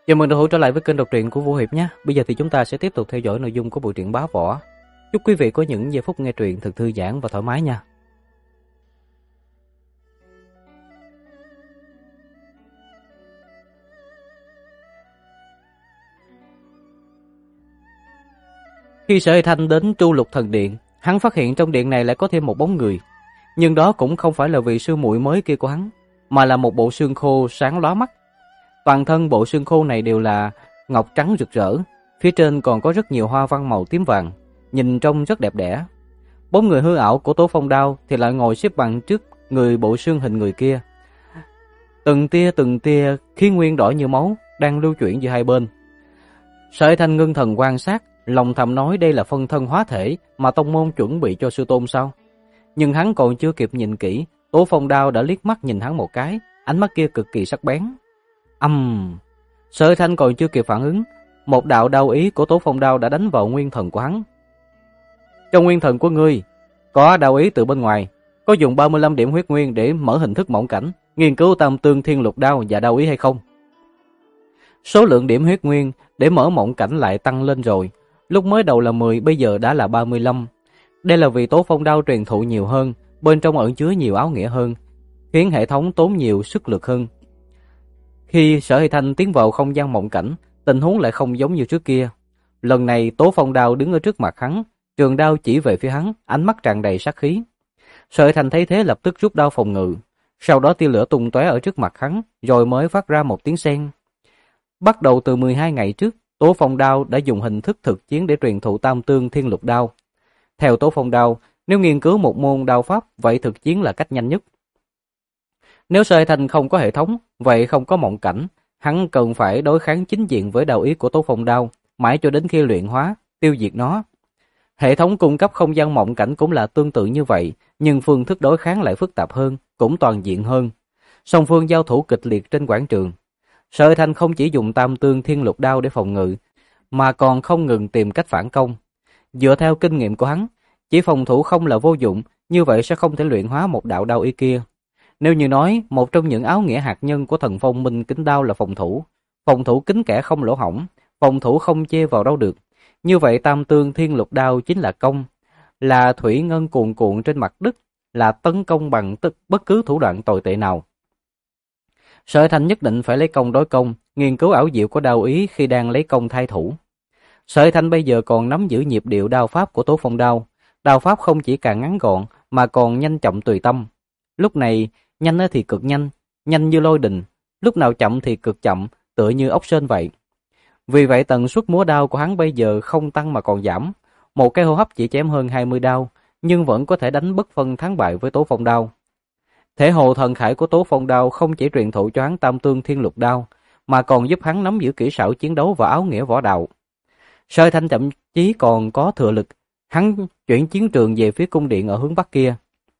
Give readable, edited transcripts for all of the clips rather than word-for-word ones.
Chào mừng đã trở lại với kênh đọc truyện của Vũ Hiệp nhé. Bây giờ thì chúng ta sẽ tiếp tục theo dõi nội dung của bộ truyện Bá Võ. Chúc quý vị có những giây phút nghe truyện thật thư giãn và thoải mái nha. Khi Sở Hy Thanh đến Tru Lục Thần Điện, hắn phát hiện trong điện này lại có thêm một bóng người. Nhưng đó cũng không phải là vị sư muội mới kia của hắn, mà là một bộ xương khô sáng lóa mắt. Toàn thân bộ xương khô này đều là ngọc trắng rực rỡ, phía trên còn có rất nhiều hoa văn màu tím vàng, nhìn trông rất đẹp đẽ. Bóng người hư ảo của Tố Phong Đao thì lại ngồi xếp bằng trước người bộ xương hình người kia. Từng tia khí nguyên đỏ như máu đang lưu chuyển giữa hai bên. Sở Hy Thanh ngưng thần quan sát, lòng thầm nói đây là phân thân hóa thể mà tông môn chuẩn bị cho sư tôn sao? Nhưng hắn còn chưa kịp nhìn kỹ, Tố Phong Đao đã liếc mắt nhìn hắn một cái, ánh mắt kia cực kỳ sắc bén. Sở Hy Thanh còn chưa kịp phản ứng, một đạo đao ý của Tố Phong Đao đã đánh vào nguyên thần của hắn. Trong nguyên thần của ngươi có đao ý từ bên ngoài, có dùng 35 điểm huyết nguyên để mở hình thức mộng cảnh, nghiên cứu tam tương thiên lục đao và đao ý hay không? Số lượng điểm huyết nguyên để mở mộng cảnh lại tăng lên rồi, lúc mới đầu là 10, bây giờ đã là 35. Đây là vì Tố Phong Đao truyền thụ nhiều hơn, bên trong ẩn chứa nhiều áo nghĩa hơn, khiến hệ thống tốn nhiều sức lực hơn. Khi Sở Hy Thanh tiến vào không gian mộng cảnh, tình huống lại không giống như trước kia. Lần này Tố Phong Đao đứng ở trước mặt hắn, trường đao chỉ về phía hắn, ánh mắt tràn đầy sát khí. Sở Hy Thanh thấy thế lập tức rút đao phòng ngự, sau đó tia lửa tung tóe ở trước mặt hắn, rồi mới phát ra một tiếng seng. Bắt đầu từ 12 ngày trước, Tố Phong Đao đã dùng hình thức thực chiến để truyền thụ tam tương thiên lục đao. Theo Tố Phong Đao, nếu nghiên cứu một môn đao pháp, vậy thực chiến là cách nhanh nhất. Nếu Sở Hy Thanh không có hệ thống, vậy không có mộng cảnh, hắn cần phải đối kháng chính diện với đao ý của Tố Phong Đao, mãi cho đến khi luyện hóa, tiêu diệt nó. Hệ thống cung cấp không gian mộng cảnh cũng là tương tự như vậy, nhưng phương thức đối kháng lại phức tạp hơn, cũng toàn diện hơn. Song phương giao thủ kịch liệt trên quảng trường. Sở Hy Thanh không chỉ dùng tam tương thiên lục đao để phòng ngự, mà còn không ngừng tìm cách phản công. Dựa theo kinh nghiệm của hắn, chỉ phòng thủ không là vô dụng, như vậy sẽ không thể luyện hóa một đạo đao ý kia. Nếu như nói một trong những áo nghĩa hạt nhân của thần phong minh kính đao là phòng thủ kín kẽ không lỗ hổng, phòng thủ không chê vào đâu được, như vậy tam tương thiên lục đao chính là công, là thủy ngân cuồn cuộn trên mặt đất, là tấn công bằng bất cứ thủ đoạn tồi tệ nào. Sở Hy Thanh nhất định phải lấy công đối công, nghiên cứu ảo diệu của đao ý khi đang lấy công thay thủ. Sở Hy Thanh bây giờ còn nắm giữ nhịp điệu đao pháp của Tố Phong Đao, đao pháp không chỉ càng ngắn gọn mà còn nhanh chậm tùy tâm. Lúc này nhanh thì cực nhanh, nhanh như lôi đình, lúc nào chậm thì cực chậm, tựa như ốc sên vậy. Vì vậy tần suất múa đao của hắn bây giờ không tăng mà còn giảm, một cái hô hấp chỉ chém hơn 20 đao, nhưng vẫn có thể đánh bất phân thắng bại với Tố Phong Đao. Thể hồ thần khải của Tố Phong Đao không chỉ truyền thụ cho hắn tam tương thiên lục đao, mà còn giúp hắn nắm giữ kỹ xảo chiến đấu và áo nghĩa võ đạo. Sở Hy Thanh thậm chí còn có thừa lực, hắn chuyển chiến trường về phía cung điện ở hướng bắc kia.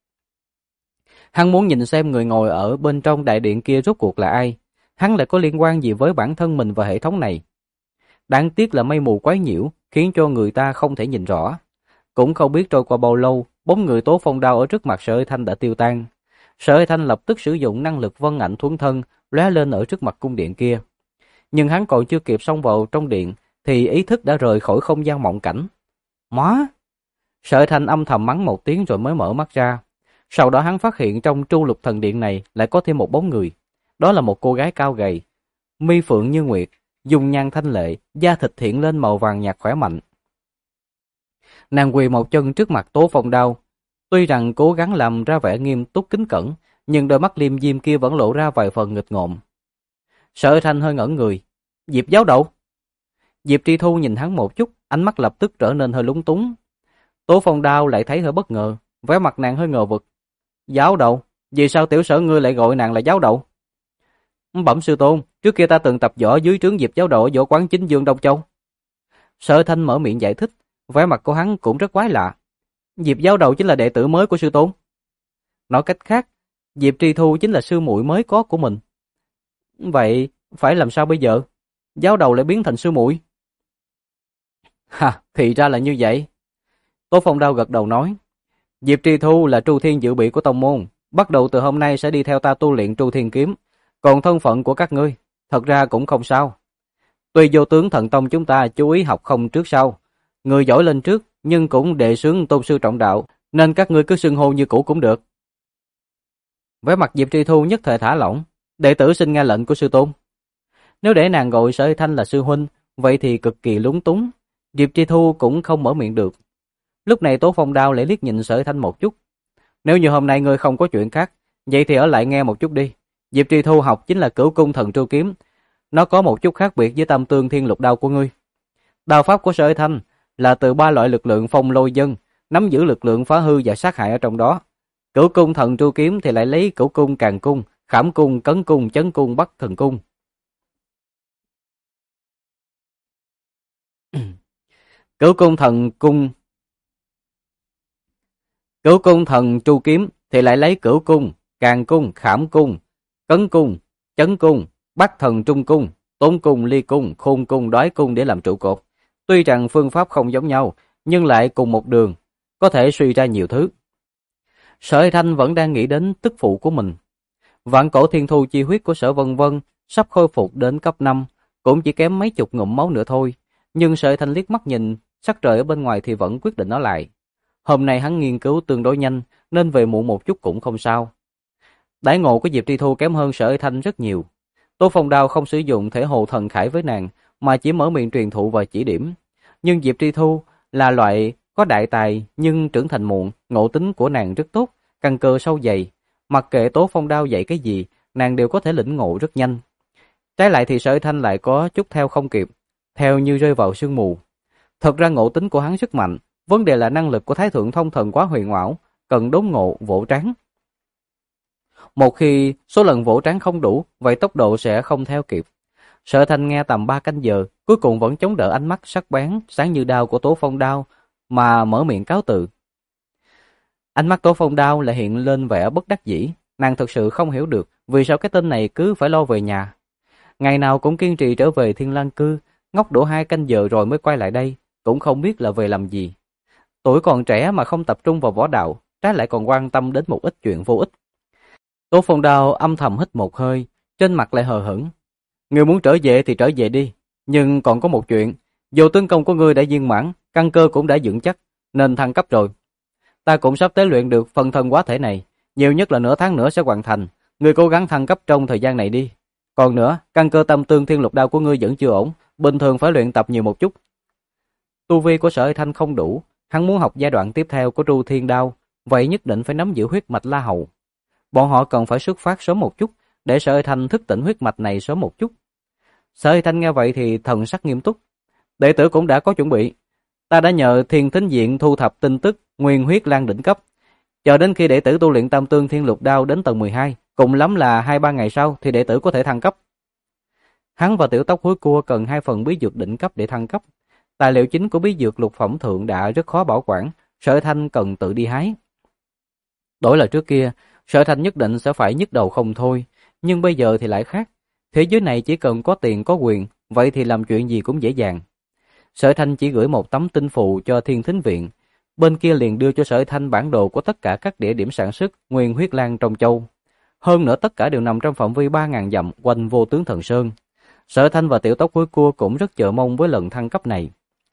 Hắn muốn nhìn xem người ngồi ở bên trong đại điện kia rốt cuộc là ai, hắn lại có liên quan gì với bản thân mình và hệ thống này. Đáng tiếc là mây mù quái nhiễu, khiến cho người ta không thể nhìn rõ. Cũng không biết trôi qua bao lâu, bóng người Tố Phong Đao ở trước mặt Sở Hy Thanh đã tiêu tan. Sở Hy Thanh lập tức sử dụng năng lực vân ảnh thuấn thân, lóe lên ở trước mặt cung điện kia. Nhưng hắn còn chưa kịp xông vào trong điện, thì ý thức đã rời khỏi không gian mộng cảnh. Má! Sở Hy Thanh âm thầm mắng một tiếng rồi mới mở mắt ra. Sau đó hắn phát hiện trong Tru Lục Thần Điện này lại có thêm một bóng người. Đó là một cô gái cao gầy, mi phượng như nguyệt, dung nhan thanh lệ, da thịt hiện lên màu vàng nhạt khỏe mạnh. Nàng quỳ một chân trước mặt Tố Phong Đao. Tuy rằng cố gắng làm ra vẻ nghiêm túc kính cẩn, nhưng đôi mắt liêm diêm kia vẫn lộ ra vài phần nghịch ngợm. Sở Hy Thanh hơi ngẩn người. Diệp giáo đầu. Diệp Tri Thu nhìn hắn một chút, ánh mắt lập tức trở nên hơi lúng túng. Tố Phong Đao lại thấy hơi bất ngờ, vẻ mặt nàng hơi ngờ vực. Giáo đầu? Vì sao tiểu Sở ngươi lại gọi nàng là giáo đầu? Bẩm sư tôn, trước kia ta từng tập võ dưới trướng Diệp giáo đầu ở võ quán Chính Dương Đông Châu. Sở Thanh mở miệng giải thích, vẻ mặt của hắn cũng rất quái lạ. Diệp giáo đầu chính là đệ tử mới của sư tôn. Nói cách khác, Diệp Tri Thu chính là sư muội mới có của mình. Vậy phải làm sao bây giờ? Giáo đầu lại biến thành sư muội. Thì ra là như vậy. Tố Phong Đao gật đầu nói. Diệp Tri Thu là Tru Thiên dự bị của tông môn, bắt đầu từ hôm nay sẽ đi theo ta tu luyện Tru Thiên kiếm. Còn thân phận của các ngươi, thật ra cũng không sao. Tuy vô tướng thần tông chúng ta chú ý học không trước sau, người giỏi lên trước, nhưng cũng đệ xướng tôn sư trọng đạo, nên các ngươi cứ xưng hô như cũ cũng được. Vẻ mặt Diệp Tri Thu nhất thời thả lỏng, đệ tử xin nghe lệnh của sư tôn. Nếu để nàng gọi Sở Hy Thanh là sư huynh, vậy thì cực kỳ lúng túng, Diệp Tri Thu cũng không mở miệng được. Lúc này Tố Phong Đao lại liếc nhìn Sở Hy Thanh một chút. Nếu như hôm nay ngươi không có chuyện khác, vậy thì ở lại nghe một chút đi. Diệp Tri Thu học chính là Cửu Cung Thần Tru Kiếm, nó có một chút khác biệt với Tam Tương Thiên Lục Đao của ngươi. Đao pháp của Sở Hy Thanh là từ 3 loại lực lượng phong lôi dân, nắm giữ lực lượng phá hư và sát hại ở trong đó. Cửu Cung Thần Tru Kiếm thì lại lấy Cửu Cung Càn Cung, Khảm Cung, Cấn Cung, Chấn Cung, Bắc Thần Cung. Cửu Cung Thần Cung Cửu Cung Thần Tru Kiếm thì lại lấy Cửu Cung, Càn Cung, Khảm Cung, Cấn Cung, Chấn Cung, Bắc Thần Trung Cung, Tốn Cung, Ly Cung, Khôn Cung, Đoái Cung để làm trụ cột. Tuy rằng phương pháp không giống nhau, nhưng lại cùng một đường, có thể suy ra nhiều thứ. Sở Hy Thanh vẫn đang nghĩ đến tức phụ của mình. Vạn Cổ Thiên Thu chi huyết của Sở Vân Vân sắp khôi phục đến cấp 5, cũng chỉ kém mấy chục ngụm máu nữa thôi. Nhưng Sở Hy Thanh liếc mắt nhìn sắc trời ở bên ngoài thì vẫn quyết định ở lại. Hôm nay hắn nghiên cứu tương đối nhanh, nên về muộn một chút cũng không sao. Đãi ngộ của Diệp Tri Thu kém hơn Sở Hy Thanh rất nhiều. Tố Phong Đao không sử dụng thể hồ thần khải với nàng, mà chỉ mở miệng truyền thụ và chỉ điểm. Nhưng Diệp Tri Thu là loại có đại tài nhưng trưởng thành muộn, ngộ tính của nàng rất tốt, căn cơ sâu dày. Mặc kệ Tố Phong Đao dạy cái gì, nàng đều có thể lĩnh ngộ rất nhanh. Trái lại thì Sở Hy Thanh lại có chút theo không kịp, theo như rơi vào sương mù. Thật ra ngộ tính của hắn rất mạnh, vấn đề là năng lực của Thái Thượng Thông Thần quá huyền ảo, cần đốn ngộ vỗ trán. Một khi số lần vỗ trán không đủ, vậy tốc độ sẽ không theo kịp. Sở Thanh nghe tầm 3 canh giờ, cuối cùng vẫn chống đỡ ánh mắt sắc bén, sáng như đao của Tố Phong Đao, mà mở miệng cáo từ. Ánh mắt Tố Phong Đao lại hiện lên vẻ bất đắc dĩ, nàng thực sự không hiểu được vì sao cái tên này cứ phải lo về nhà. Ngày nào cũng kiên trì trở về Thiên Lang Cư, ngốc đổ 2 canh giờ rồi mới quay lại đây, cũng không biết là về làm gì. Tuổi còn trẻ mà không tập trung vào võ đạo, trái lại còn quan tâm đến một ít chuyện vô ích. Tố Phong Đao âm thầm hít một hơi, trên mặt lại hờ hững. Ngươi muốn trở về thì trở về đi, nhưng còn có một chuyện, dù tướng công của ngươi đã viên mãn, căn cơ cũng đã vững chắc, nên thăng cấp rồi. Ta cũng sắp tế luyện được phân thân quá thể này, nhiều nhất là nửa tháng nữa sẽ hoàn thành, ngươi cố gắng thăng cấp trong thời gian này đi. Còn nữa, căn cơ Tam Tương Thiên Lục Đao của ngươi vẫn chưa ổn, bình thường phải luyện tập nhiều một chút. Tu vi của Sở Hy Thanh không đủ, hắn muốn học giai đoạn tiếp theo của Tru Thiên Đao, vậy nhất định phải nắm giữ huyết mạch La Hầu. Bọn họ cần phải xuất phát sớm một chút, để Sở Hy Thanh thức tỉnh huyết mạch này sớm một chút. Sở Hy Thanh nghe vậy thì thần sắc nghiêm túc. Đệ tử cũng đã có chuẩn bị. Ta đã nhờ Thiên Thính Viện thu thập tin tức Nguyên Huyết Lan đỉnh cấp. Chờ đến khi đệ tử tu luyện Tam Tương Thiên Lục Đao đến tầng 12, cùng lắm là 2-3 ngày sau thì đệ tử có thể thăng cấp. Hắn và Tiểu Tóc Hối Cua cần 2 phần bí dược đỉnh cấp để thăng cấp. Tài liệu chính của bí dược lục phẩm thượng đã rất khó bảo quản, Sở Hy Thanh cần tự đi hái. Đổi là trước kia, Sở Hy Thanh nhất định sẽ phải nhức đầu không thôi, nhưng bây giờ thì lại khác. Thế giới này chỉ cần có tiền có quyền, vậy thì làm chuyện gì cũng dễ dàng. Sở Hy Thanh chỉ gửi một tấm tinh phụ cho Thiên Thính Viện, bên kia liền đưa cho Sở Hy Thanh bản đồ của tất cả các địa điểm sản xuất Nguyên Huyết Lan trong châu. Hơn nữa tất cả đều nằm trong phạm vi 3.000 dặm quanh Vô Tướng Thần Sơn. Sở Hy Thanh và Tiểu Tóc Hối Cua cũng rất chờ mong với lần thăng cấp này.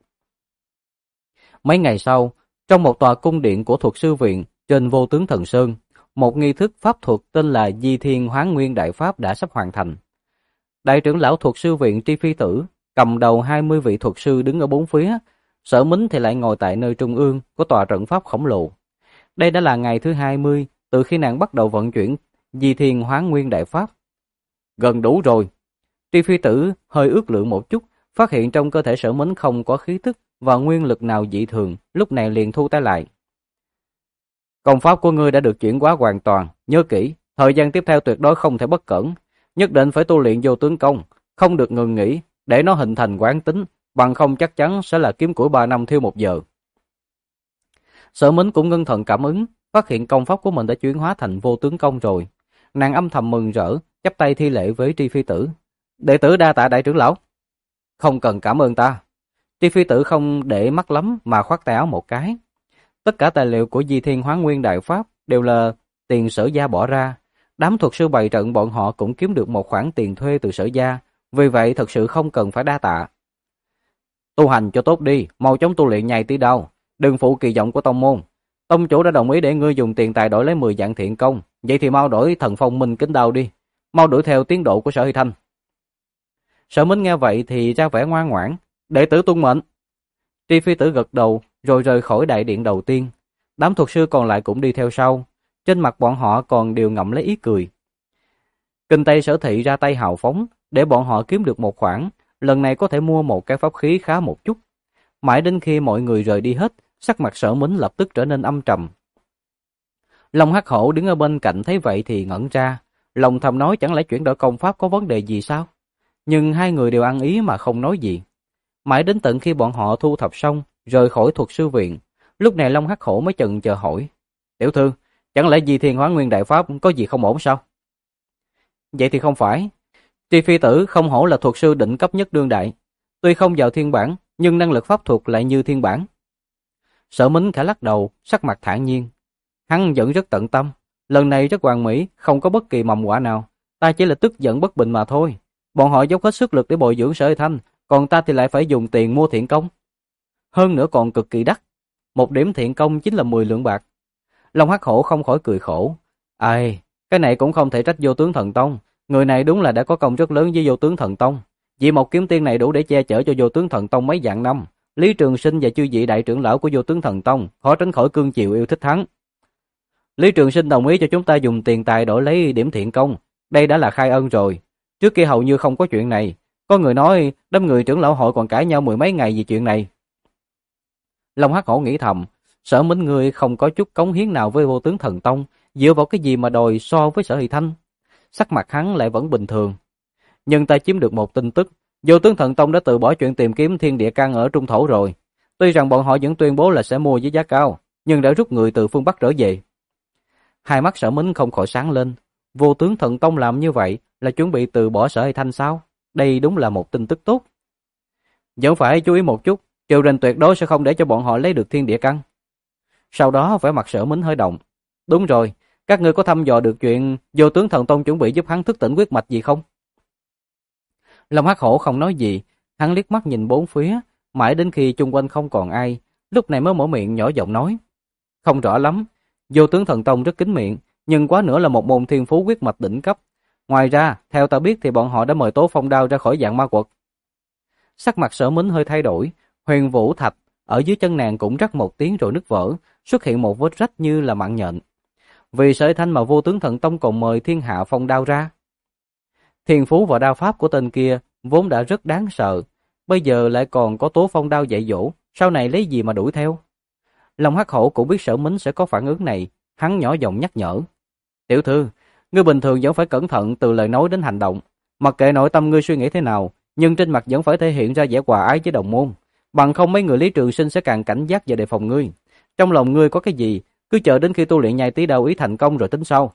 Mấy ngày sau, trong một tòa cung điện của Thuật Sư Viện trên Vô Tướng Thần Sơn, một nghi thức pháp thuật tên là Di Thiên Hoán Nguyên Đại Pháp đã sắp hoàn thành. Đại trưởng lão Thuật Sư Viện Tri Phi Tử cầm đầu 20 vị thuật sư đứng ở bốn phía, Sở Mính thì lại ngồi tại nơi trung ương của tòa trận pháp khổng lồ. Đây đã là ngày thứ 20 từ khi nàng bắt đầu vận chuyển Di Thiên Hoán Nguyên Đại Pháp. Gần đủ rồi. Tri Phi Tử hơi ước lượng một chút, phát hiện trong cơ thể Sở Mính không có khí tức và nguyên lực nào dị thường, lúc này liền thu tay lại. Công pháp của ngươi đã được chuyển hóa hoàn toàn, nhớ kỹ, thời gian tiếp theo tuyệt đối không thể bất cẩn, nhất định phải tu luyện vô tướng công, không được ngừng nghỉ, để nó hình thành quán tính, bằng không chắc chắn sẽ là kiếm củi 3 năm thiêu 1 giờ. Sở Mính cũng ngưng thần cảm ứng, phát hiện công pháp của mình đã chuyển hóa thành vô tướng công rồi. Nàng âm thầm mừng rỡ, chắp tay thi lễ với Tri Phi Tử. Đệ tử đa tạ đại trưởng lão. Không cần cảm ơn ta. Tri Phi Tử không để mắt lắm mà khoát tay áo một cái. Tất cả tài liệu của Di Thiên Hoán Nguyên Đại Pháp đều là tiền Sở gia bỏ ra. Đám thuật sư bày trận bọn họ cũng kiếm được một khoản tiền thuê từ Sở gia, vì vậy thật sự không cần phải đa tạ. Tu hành cho tốt đi, mau chóng tu luyện nhai tí đao, đừng phụ kỳ vọng của tông môn. Tông chủ đã đồng ý để ngươi dùng tiền tài đổi lấy 10 vạn thiện công, vậy thì mau đổi Thần Phong Minh Kính Đao đi, mau đuổi theo tiến độ của Sở Hy Thanh. Sở Minh nghe vậy thì ra vẻ ngoan ngoãn, đệ tử tuân mệnh. Tri Phi Tử gật đầu rồi rời khỏi đại điện đầu tiên, đám thuật sư còn lại cũng đi theo sau, trên mặt bọn họ còn đều ngậm lấy ý cười. Kinh Tây Sở Thị ra tay hào phóng để bọn họ kiếm được một khoản, lần này có thể mua một cái pháp khí khá một chút. Mãi đến khi mọi người rời đi hết, sắc mặt Sở Mính lập tức trở nên âm trầm. Long Hắc Hổ đứng ở bên cạnh thấy vậy thì ngẩn ra, lòng thầm nói chẳng lẽ chuyển đổi công pháp có vấn đề gì sao? Nhưng hai người đều ăn ý mà không nói gì. Mãi đến tận khi bọn họ thu thập xong, rời khỏi thuật sư viện, lúc này Long Hắc Hổ mới chần chờ hỏi: "Tiểu thư, chẳng lẽ Di Thiên Hóa Nguyên đại pháp có gì không ổn sao?" "Vậy thì không phải. Tri Phi Tử không hổ là thuật sư đỉnh cấp nhất đương đại, tuy không vào thiên bản, nhưng năng lực pháp thuật lại như thiên bản." Sở Mính khẽ lắc đầu, sắc mặt thản nhiên. Hắn vẫn rất tận tâm, lần này rất hoàn mỹ, không có bất kỳ mầm họa nào. Ta chỉ là tức giận bất bình mà thôi. Bọn họ dốc hết sức lực để bồi dưỡng Sở Hy Thanh, còn ta thì lại phải dùng tiền mua thiện công. Hơn nữa còn cực kỳ đắt. Một điểm thiện công chính là 10 lượng bạc. Long Hắc Hổ không khỏi cười khổ. Ai, cái này cũng không thể trách Vô Tướng Thần Tông. Người này đúng là đã có công rất lớn với Vô Tướng Thần Tông. Vì một kiếm tiên này đủ để che chở cho Vô Tướng Thần Tông mấy vạn năm. Lý Trường Sinh và chư vị đại trưởng lão của Vô Tướng Thần Tông khó tránh khỏi cương chiều yêu thích hắn. Lý Trường Sinh đồng ý cho chúng ta dùng tiền tài đổi lấy điểm thiện công, đây đã là khai ân rồi. Trước kia hầu như không có chuyện này, có người nói đám người trưởng lão hội còn cãi nhau mười mấy ngày vì chuyện này. Long Hắc Hổ nghĩ thầm, Sở Mính ngươi không có chút cống hiến nào với Vô Tướng Thần Tông, dựa vào cái gì mà đòi so với Sở Hy Thanh? Sắc mặt hắn lại vẫn bình thường. Nhưng ta chiếm được một tin tức, Vô Tướng Thần Tông đã từ bỏ chuyện tìm kiếm thiên địa căn ở Trung Thổ rồi. Tuy rằng bọn họ vẫn tuyên bố là sẽ mua với giá cao, nhưng đã rút người từ phương Bắc trở về. Hai mắt Sở Mính không khỏi sáng lên. Vô Tướng Thần Tông làm như vậy là chuẩn bị từ bỏ Sở Hy Thanh sao? Đây đúng là một tin tức tốt. Vẫn phải chú ý một chút, Triều Đình tuyệt đối sẽ không để cho bọn họ lấy được thiên địa căn. Sau đó vẻ mặt Sở Mính hơi động. Đúng rồi, các ngươi có thăm dò được chuyện Vô Tướng Thần Tông chuẩn bị giúp hắn thức tỉnh huyết mạch gì không? Long Hắc Hổ không nói gì, hắn liếc mắt nhìn bốn phía, mãi đến khi chung quanh không còn ai, lúc này mới mở miệng nhỏ giọng nói. Không rõ lắm, Vô Tướng Thần Tông rất kín miệng, nhưng quá nữa là một môn thiên phú huyết mạch đỉnh cấp. Ngoài ra, theo ta biết thì bọn họ đã mời Tố Phong Đao ra khỏi dạng ma quật. Sắc mặt Sở Mính hơi thay đổi, Huyền Vũ Thạch ở dưới chân nàng cũng rắc một tiếng rồi nứt vỡ, xuất hiện một vết rách như là mạng nhện. Vì Sở Hy Thanh mà Vô Tướng Thần Tông còn mời Thiên Hạ Phong Đao ra. Thiên phú và đao pháp của tên kia vốn đã rất đáng sợ, bây giờ lại còn có Tố Phong Đao dạy dỗ, sau này lấy gì mà đuổi theo? Long Hắc Hổ cũng biết Sở Mính sẽ có phản ứng này, hắn nhỏ giọng nhắc nhở. Tiểu thư, ngươi bình thường vẫn phải cẩn thận từ lời nói đến hành động. Mặc kệ nội tâm ngươi suy nghĩ thế nào, nhưng trên mặt vẫn phải thể hiện ra vẻ hòa ái với đồng môn. Bằng không mấy người Lý Trường Sinh sẽ càng cảnh giác và đề phòng ngươi. Trong lòng ngươi có cái gì, cứ chờ đến khi tu luyện nhai tí đao ý thành công rồi tính sau.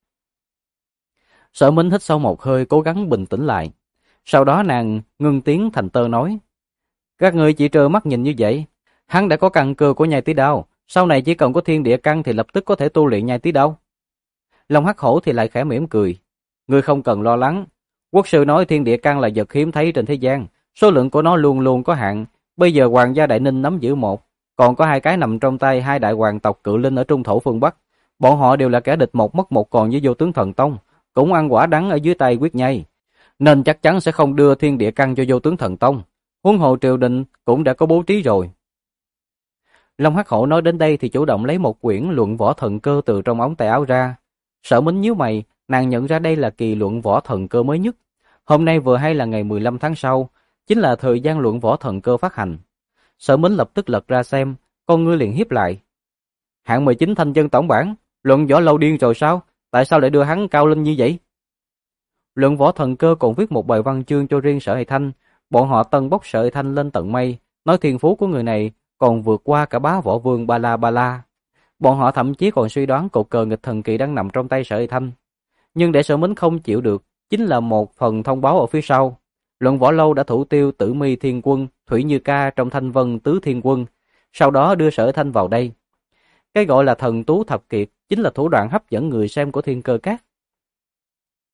Sở Mính hít sâu một hơi, cố gắng bình tĩnh lại. Sau đó nàng ngưng tiếng thành tơ nói. Các ngươi chỉ trơ mắt nhìn như vậy. Hắn đã có căn cơ của nhai tí đao, sau này chỉ cần có thiên địa căn thì lập tức có thể tu luyện nhai tí đao. Long Hắc Hổ thì lại khẽ mỉm cười. Ngươi không cần lo lắng. Quốc sư nói thiên địa căn là vật hiếm thấy trên thế gian, số lượng của nó luôn luôn có hạn. Bây giờ Hoàng gia Đại Ninh nắm giữ một, còn có 2 cái nằm trong tay 2 đại hoàng tộc cự linh ở Trung Thổ phương Bắc. Bọn họ đều là kẻ địch một mất một còn với Vô Tướng Thần Tông, cũng ăn quả đắng ở dưới tay quyết nhai, nên chắc chắn sẽ không đưa thiên địa căn cho Vô Tướng Thần Tông. Huống hồ triều đình cũng đã có bố trí rồi. Long Hắc Hổ nói đến đây thì chủ động lấy một quyển luận võ thần cơ từ trong ống tay áo ra. Sở Mính nhíu mày, nàng nhận ra đây là kỳ luận võ thần cơ mới nhất. Hôm nay vừa hay là ngày 15 tháng sau, chính là thời gian luận võ thần cơ phát hành. Sở Mính lập tức lật ra xem, con ngươi liền hiếp lại. Hạng 19 thanh chân tổng bản, luận võ lâu điên rồi sao? Tại sao lại đưa hắn cao lên như vậy? Luận võ thần cơ còn viết một bài văn chương cho riêng Sở Hy Thanh, bọn họ tân bốc Sở Hy Thanh lên tận mây, nói thiên phú của người này còn vượt qua cả bá võ vương Ba La Ba La. Bọn họ thậm chí còn suy đoán cột cờ nghịch thần kỳ đang nằm trong tay Sở Hy Thanh. Nhưng để Sở Mính không chịu được, chính là một phần thông báo ở phía sau. Luận võ lâu đã thủ tiêu Tử Mi Thiên Quân, Thủy Như Ca trong Thanh Vân Tứ Thiên Quân, sau đó đưa Sở Hy Thanh vào đây. Cái gọi là thần tú thập kiệt chính là thủ đoạn hấp dẫn người xem của Thiên Cơ Các.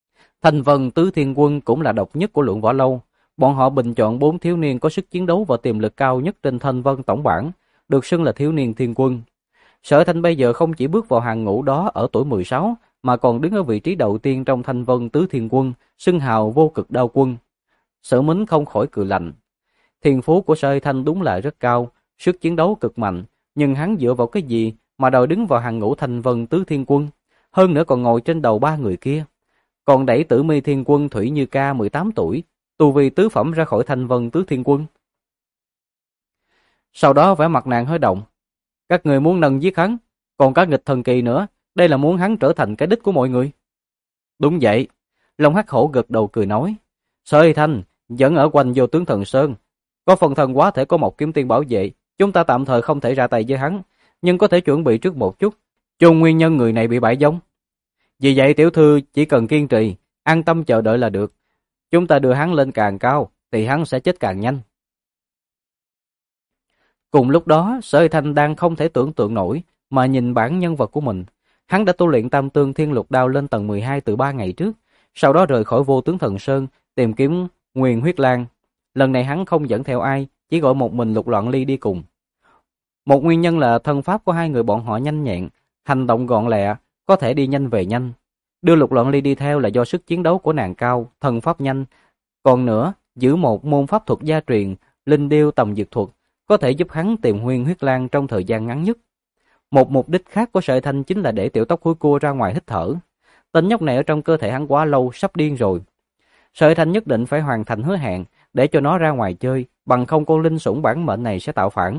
Thanh Vân Tứ Thiên Quân cũng là độc nhất của Lượng Võ Lâu. Bọn họ bình chọn 4 thiếu niên có sức chiến đấu và tiềm lực cao nhất trên Thanh Vân tổng bảng, được xưng là thiếu niên thiên quân. Sở Thanh bây giờ không chỉ bước vào hàng ngũ đó ở tuổi 16, mà còn đứng ở vị trí đầu tiên trong Thanh Vân Tứ Thiên Quân, xưng hào vô cực đao quân. Sở Mính không khỏi cười lạnh. Thiên phú của Sở Thanh đúng là rất cao, sức chiến đấu cực mạnh, nhưng hắn dựa vào cái gì mà đòi đứng vào hàng ngũ Thanh Vân Tứ Thiên Quân, hơn nữa còn ngồi trên đầu 3 người kia. Còn đẩy Tử Mi Thiên Quân Thủy Như Ca 18 tuổi, tu vi tứ phẩm ra khỏi Thanh Vân Tứ Thiên Quân. Sau đó vẻ mặt nàng hơi động. Các người muốn nâng giết hắn, còn cả nghịch thần kỳ nữa, đây là muốn hắn trở thành cái đích của mọi người. Đúng vậy, Long Hắc Hổ gật đầu cười nói. Sở Thanh vẫn ở quanh Vô Tướng Thần Sơn, có phần thần quá thể có một kiếm tiên bảo vệ, chúng ta tạm thời không thể ra tay với hắn, nhưng có thể chuẩn bị trước một chút, cho nguyên nhân người này bị bại vong. Vì vậy tiểu thư chỉ cần kiên trì, an tâm chờ đợi là được. Chúng ta đưa hắn lên càng cao, thì hắn sẽ chết càng nhanh. Cùng lúc đó, Sở Thanh đang không thể tưởng tượng nổi, mà nhìn bản nhân vật của mình. Hắn đã tu luyện Tam Tương Thiên Lục Đao lên tầng 12 từ 3 ngày trước, sau đó rời khỏi Vô Tướng Thần Sơn, tìm kiếm Nguyên Huyết Lang. Lần này hắn không dẫn theo ai, chỉ gọi một mình Lục Loạn Ly đi cùng. Một nguyên nhân là thân pháp của hai người bọn họ nhanh nhẹn, hành động gọn lẹ, có thể đi nhanh về nhanh. Đưa Lục Loạn Ly đi theo là do sức chiến đấu của nàng cao, thân pháp nhanh. Còn nữa, giữ một môn pháp thuật gia truyền, linh điêu tầm dược thuật, có thể giúp hắn tìm Nguyên Huyết Lang trong thời gian ngắn nhất. Một mục đích khác của Sở Thanh chính là để tiểu tóc hôi cua ra ngoài hít thở. Tên nhóc này ở trong cơ thể hắn quá lâu, sắp điên rồi. Sở Thanh nhất định phải hoàn thành hứa hẹn, để cho nó ra ngoài chơi, bằng không con linh sủng bản mệnh này sẽ tạo phản.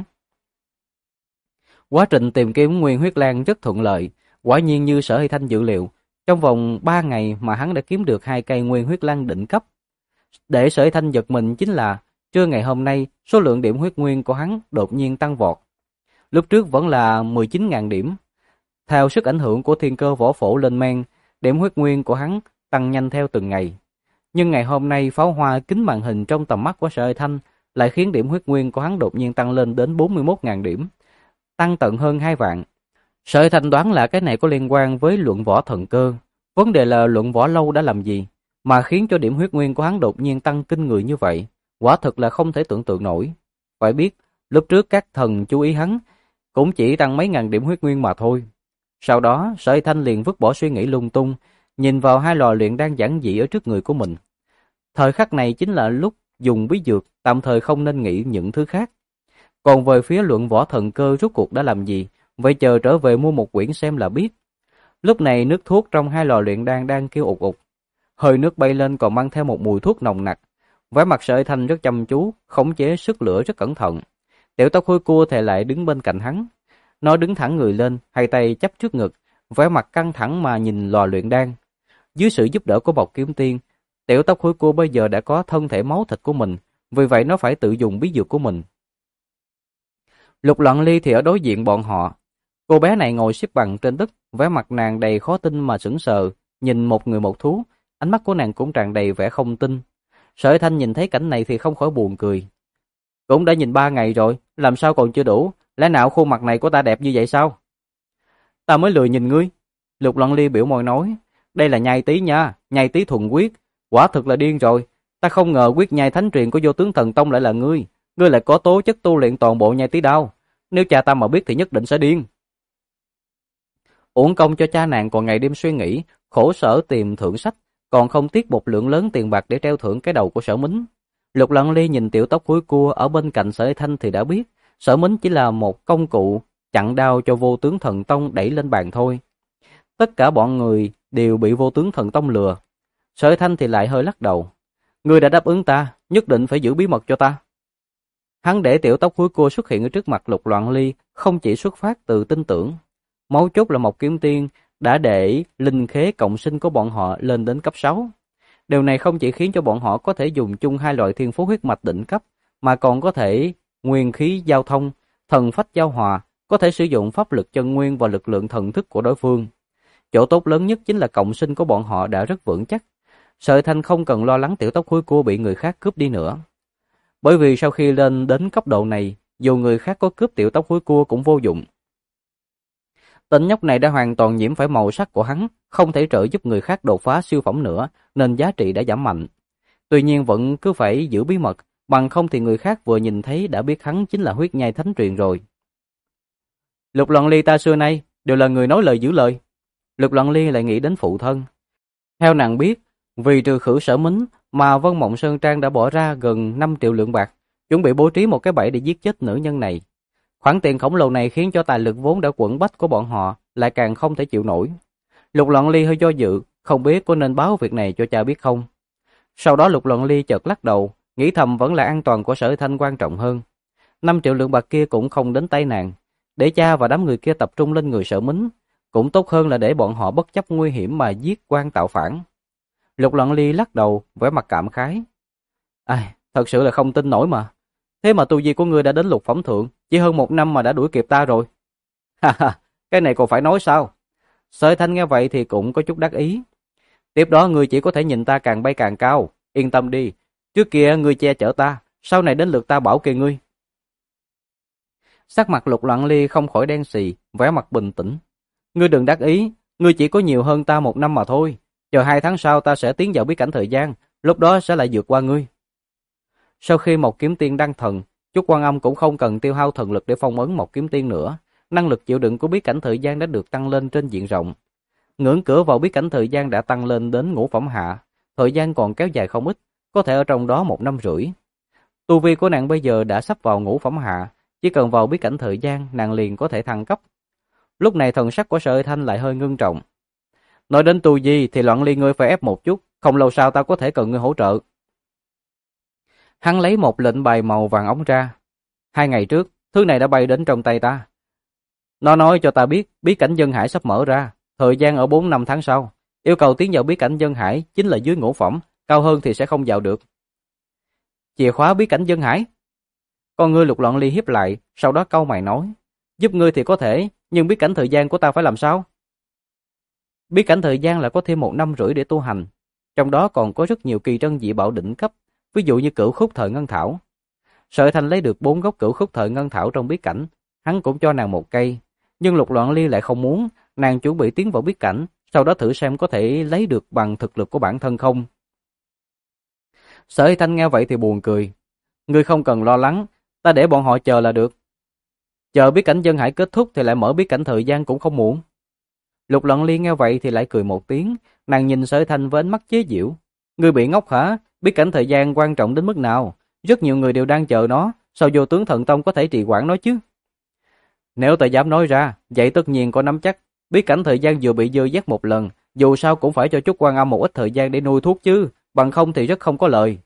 Quá trình tìm kiếm Nguyên Huyết Lang rất thuận lợi, quả nhiên như Sở Thanh dự liệu, trong vòng 3 ngày mà hắn đã kiếm được 2 cây Nguyên Huyết Lang đỉnh cấp. Để Sở Thanh giật mình chính là, trưa ngày hôm nay, số lượng điểm huyết nguyên của hắn đột nhiên tăng vọt. Lúc trước vẫn là 19.000 điểm. Theo sức ảnh hưởng của thiên cơ võ phổ lên men, điểm huyết nguyên của hắn tăng nhanh theo từng ngày. Nhưng ngày hôm nay pháo hoa kính màn hình trong tầm mắt của Sở Thanh lại khiến điểm huyết nguyên của hắn đột nhiên tăng lên đến 41.000 điểm, tăng tận hơn 2 vạn. Sở Thanh đoán là cái này có liên quan với luận võ thần cơ. Vấn đề là luận võ lâu đã làm gì mà khiến cho điểm huyết nguyên của hắn đột nhiên tăng kinh người như vậy, quả thực là không thể tưởng tượng nổi. Phải biết, lúc trước các thần chú ý hắn cũng chỉ tăng mấy ngàn điểm huyết nguyên mà thôi. Sau đó, Sở Thanh liền vứt bỏ suy nghĩ lung tung, nhìn vào 2 lò luyện đan giản dị ở trước người của mình. Thời khắc này chính là lúc dùng bí dược, tạm thời không nên nghĩ những thứ khác. Còn về phía luận võ thần cơ rốt cuộc đã làm gì, vậy chờ trở về mua một quyển xem là biết. Lúc này nước thuốc trong 2 lò luyện đan đang kêu ục ục. Hơi nước bay lên còn mang theo một mùi thuốc nồng nặc. Vẻ mặt Sở Thanh rất chăm chú, khống chế sức lửa rất cẩn thận. Tiểu tóc hôi cua thì lại đứng bên cạnh hắn. Nó đứng thẳng người lên, hai tay chắp trước ngực, vẻ mặt căng thẳng mà nhìn lò luyện đan. Dưới sự giúp đỡ của Bộc Kiếm Tiên, tiểu tóc hôi cua bây giờ đã có thân thể máu thịt của mình, vì vậy nó phải tự dùng bí dược của mình. Lục Loạn Ly thì ở đối diện bọn họ. Cô bé này ngồi xếp bằng trên đất, vẻ mặt nàng đầy khó tin mà sững sờ, nhìn một người một thú, ánh mắt của nàng cũng tràn đầy vẻ không tin. Sở Thanh nhìn thấy cảnh này thì không khỏi buồn cười. Cũng đã nhìn 3 ngày rồi, làm sao còn chưa đủ, lẽ nào khuôn mặt này của ta đẹp như vậy sao? Ta mới lười nhìn ngươi. Lục Loạn Ly biểu môi nói, đây là nhai tí nha, nhai tí thuần quyết, quả thực là điên rồi. Ta không ngờ quyết nhai thánh truyền của Vô Tướng Thần Tông lại là ngươi lại có tố chất tu luyện toàn bộ nhai tí đao, nếu cha ta mà biết thì nhất định sẽ điên. Uổng công cho cha nàng còn ngày đêm suy nghĩ, khổ sở tìm thượng sách, còn không tiếc một lượng lớn tiền bạc để treo thưởng cái đầu của Sở Mính. Lục Loạn Ly nhìn tiểu tóc húi cua ở bên cạnh Sở Thanh thì đã biết, Sở Mính chỉ là một công cụ chặn đao cho Vô Tướng Thần Tông đẩy lên bàn thôi. Tất cả bọn người đều bị Vô Tướng Thần Tông lừa. Sở Thanh thì lại hơi lắc đầu. Ngươi đã đáp ứng ta, nhất định phải giữ bí mật cho ta. Hắn để tiểu tóc húi cua xuất hiện ở trước mặt Lục Loạn Ly không chỉ xuất phát từ tin tưởng. Mấu chốt là Mộc Kiếm Tiên đã để linh khế cộng sinh của bọn họ lên đến cấp 6. Điều này không chỉ khiến cho bọn họ có thể dùng chung 2 loại thiên phú huyết mạch đỉnh cấp, mà còn có thể nguyên khí giao thông, thần phách giao hòa, có thể sử dụng pháp lực chân nguyên và lực lượng thần thức của đối phương. Chỗ tốt lớn nhất chính là cộng sinh của bọn họ đã rất vững chắc. Sở Thanh không cần lo lắng tiểu tóc húi cua bị người khác cướp đi nữa. Bởi vì sau khi lên đến cấp độ này, dù người khác có cướp tiểu tóc húi cua cũng vô dụng. Tên nhóc này đã hoàn toàn nhiễm phải màu sắc của hắn, không thể trợ giúp người khác đột phá siêu phẩm nữa, nên giá trị đã giảm mạnh. Tuy nhiên vẫn cứ phải giữ bí mật, bằng không thì người khác vừa nhìn thấy đã biết hắn chính là huyết nhai thánh truyền rồi. Lục Loạn Ly ta xưa nay đều là người nói lời giữ lời. Lục Loạn Ly lại nghĩ đến phụ thân. Theo nàng biết, vì trừ khử Sở Mính mà Vân Mộng Sơn Trang đã bỏ ra gần 5 triệu lượng bạc, chuẩn bị bố trí một cái bẫy để giết chết nữ nhân này. Khoản tiền khổng lồ này khiến cho tài lực vốn đã quẫn bách của bọn họ lại càng không thể chịu nổi. Lục Loạn Ly hơi do dự, không biết có nên báo việc này cho cha biết không. Sau đó Lục Loạn Ly chợt lắc đầu, nghĩ thầm vẫn là an toàn của Sở Thanh quan trọng hơn. 5 triệu lượng bạc kia cũng không đến tay nàng, để cha và đám người kia tập trung lên người Sở Mính, cũng tốt hơn là để bọn họ bất chấp nguy hiểm mà giết quan tạo phản. Lục Loạn Ly lắc đầu, vẻ mặt cảm khái. Ai, thật sự là không tin nổi mà. Thế mà tu vi của ngươi đã đến lục phẩm thượng, chỉ hơn 1 năm mà đã đuổi kịp ta rồi. Ha ha, cái này còn phải nói sao? Sở Thanh nghe vậy thì cũng có chút đắc ý. Tiếp đó ngươi chỉ có thể nhìn ta càng bay càng cao, yên tâm đi. Trước kia ngươi che chở ta, sau này đến lượt ta bảo kê ngươi. Sắc mặt Lục Loạn Ly không khỏi đen xì, vẻ mặt bình tĩnh. Ngươi đừng đắc ý, ngươi chỉ có nhiều hơn ta 1 năm mà thôi. Chờ 2 tháng sau ta sẽ tiến vào bí cảnh thời gian, lúc đó sẽ lại vượt qua ngươi. Sau khi một kiếm tiên đăng thần, Chúc Quan Âm cũng không cần tiêu hao thần lực để phong ấn một kiếm tiên nữa. Năng lực chịu đựng của bí cảnh thời gian đã được tăng lên trên diện rộng. Ngưỡng cửa vào bí cảnh thời gian đã tăng lên đến ngũ phẩm hạ, thời gian còn kéo dài không ít, có thể ở trong đó 1 năm rưỡi. Tu vi của nàng bây giờ đã sắp vào ngũ phẩm hạ, chỉ cần vào bí cảnh thời gian nàng liền có thể thăng cấp. Lúc này thần sắc của Sở Thanh lại hơi ngưng trọng. Nói đến tu vi thì Loạn Ly ngươi phải ép một chút, không lâu sau ta có thể cần ngươi hỗ trợ. Hắn lấy một lệnh bài màu vàng óng ra. 2 ngày trước, thứ này đã bay đến trong tay ta. Nó nói cho ta biết bí cảnh Dân Hải sắp mở ra, thời gian ở 4 năm tháng sau. Yêu cầu tiến vào bí cảnh Dân Hải chính là dưới ngũ phẩm, cao hơn thì sẽ không vào được. Chìa khóa bí cảnh Dân Hải? Con ngươi Lục Loạn Ly hiếp lại, sau đó cau mày nói. Giúp ngươi thì có thể, nhưng bí cảnh thời gian của ta phải làm sao? Bí cảnh thời gian là có thêm 1 năm rưỡi để tu hành. Trong đó còn có rất nhiều kỳ trân dị bảo đỉnh cấp, ví dụ như cửu khúc thời ngân thảo. Sở Thanh lấy được 4 gốc cửu khúc thời ngân thảo trong bí cảnh, hắn cũng cho nàng 1 cây, nhưng Lục Loạn Ly lại không muốn, nàng chuẩn bị tiến vào bí cảnh, sau đó thử xem có thể lấy được bằng thực lực của bản thân không. Sở Thanh nghe vậy thì buồn cười, ngươi không cần lo lắng, ta để bọn họ chờ là được. Chờ bí cảnh Dân Hải kết thúc thì lại mở bí cảnh thời gian cũng không muộn. Lục Loạn Ly nghe vậy thì lại cười một tiếng, nàng nhìn Sở Thanh với ánh mắt chế giễu. Ngươi bị ngốc hả? Bí cảnh thời gian quan trọng đến mức nào? Rất nhiều người đều đang chờ nó, sao Vô Tướng Thần Tông có thể trì hoãn nó chứ? Nếu ta dám nói ra, vậy tất nhiên có nắm chắc. Bí cảnh thời gian vừa bị dơ dắt một lần, dù sao cũng phải cho Chúc Quan Âm một ít thời gian để nuôi thuốc chứ, bằng không thì rất không có lời.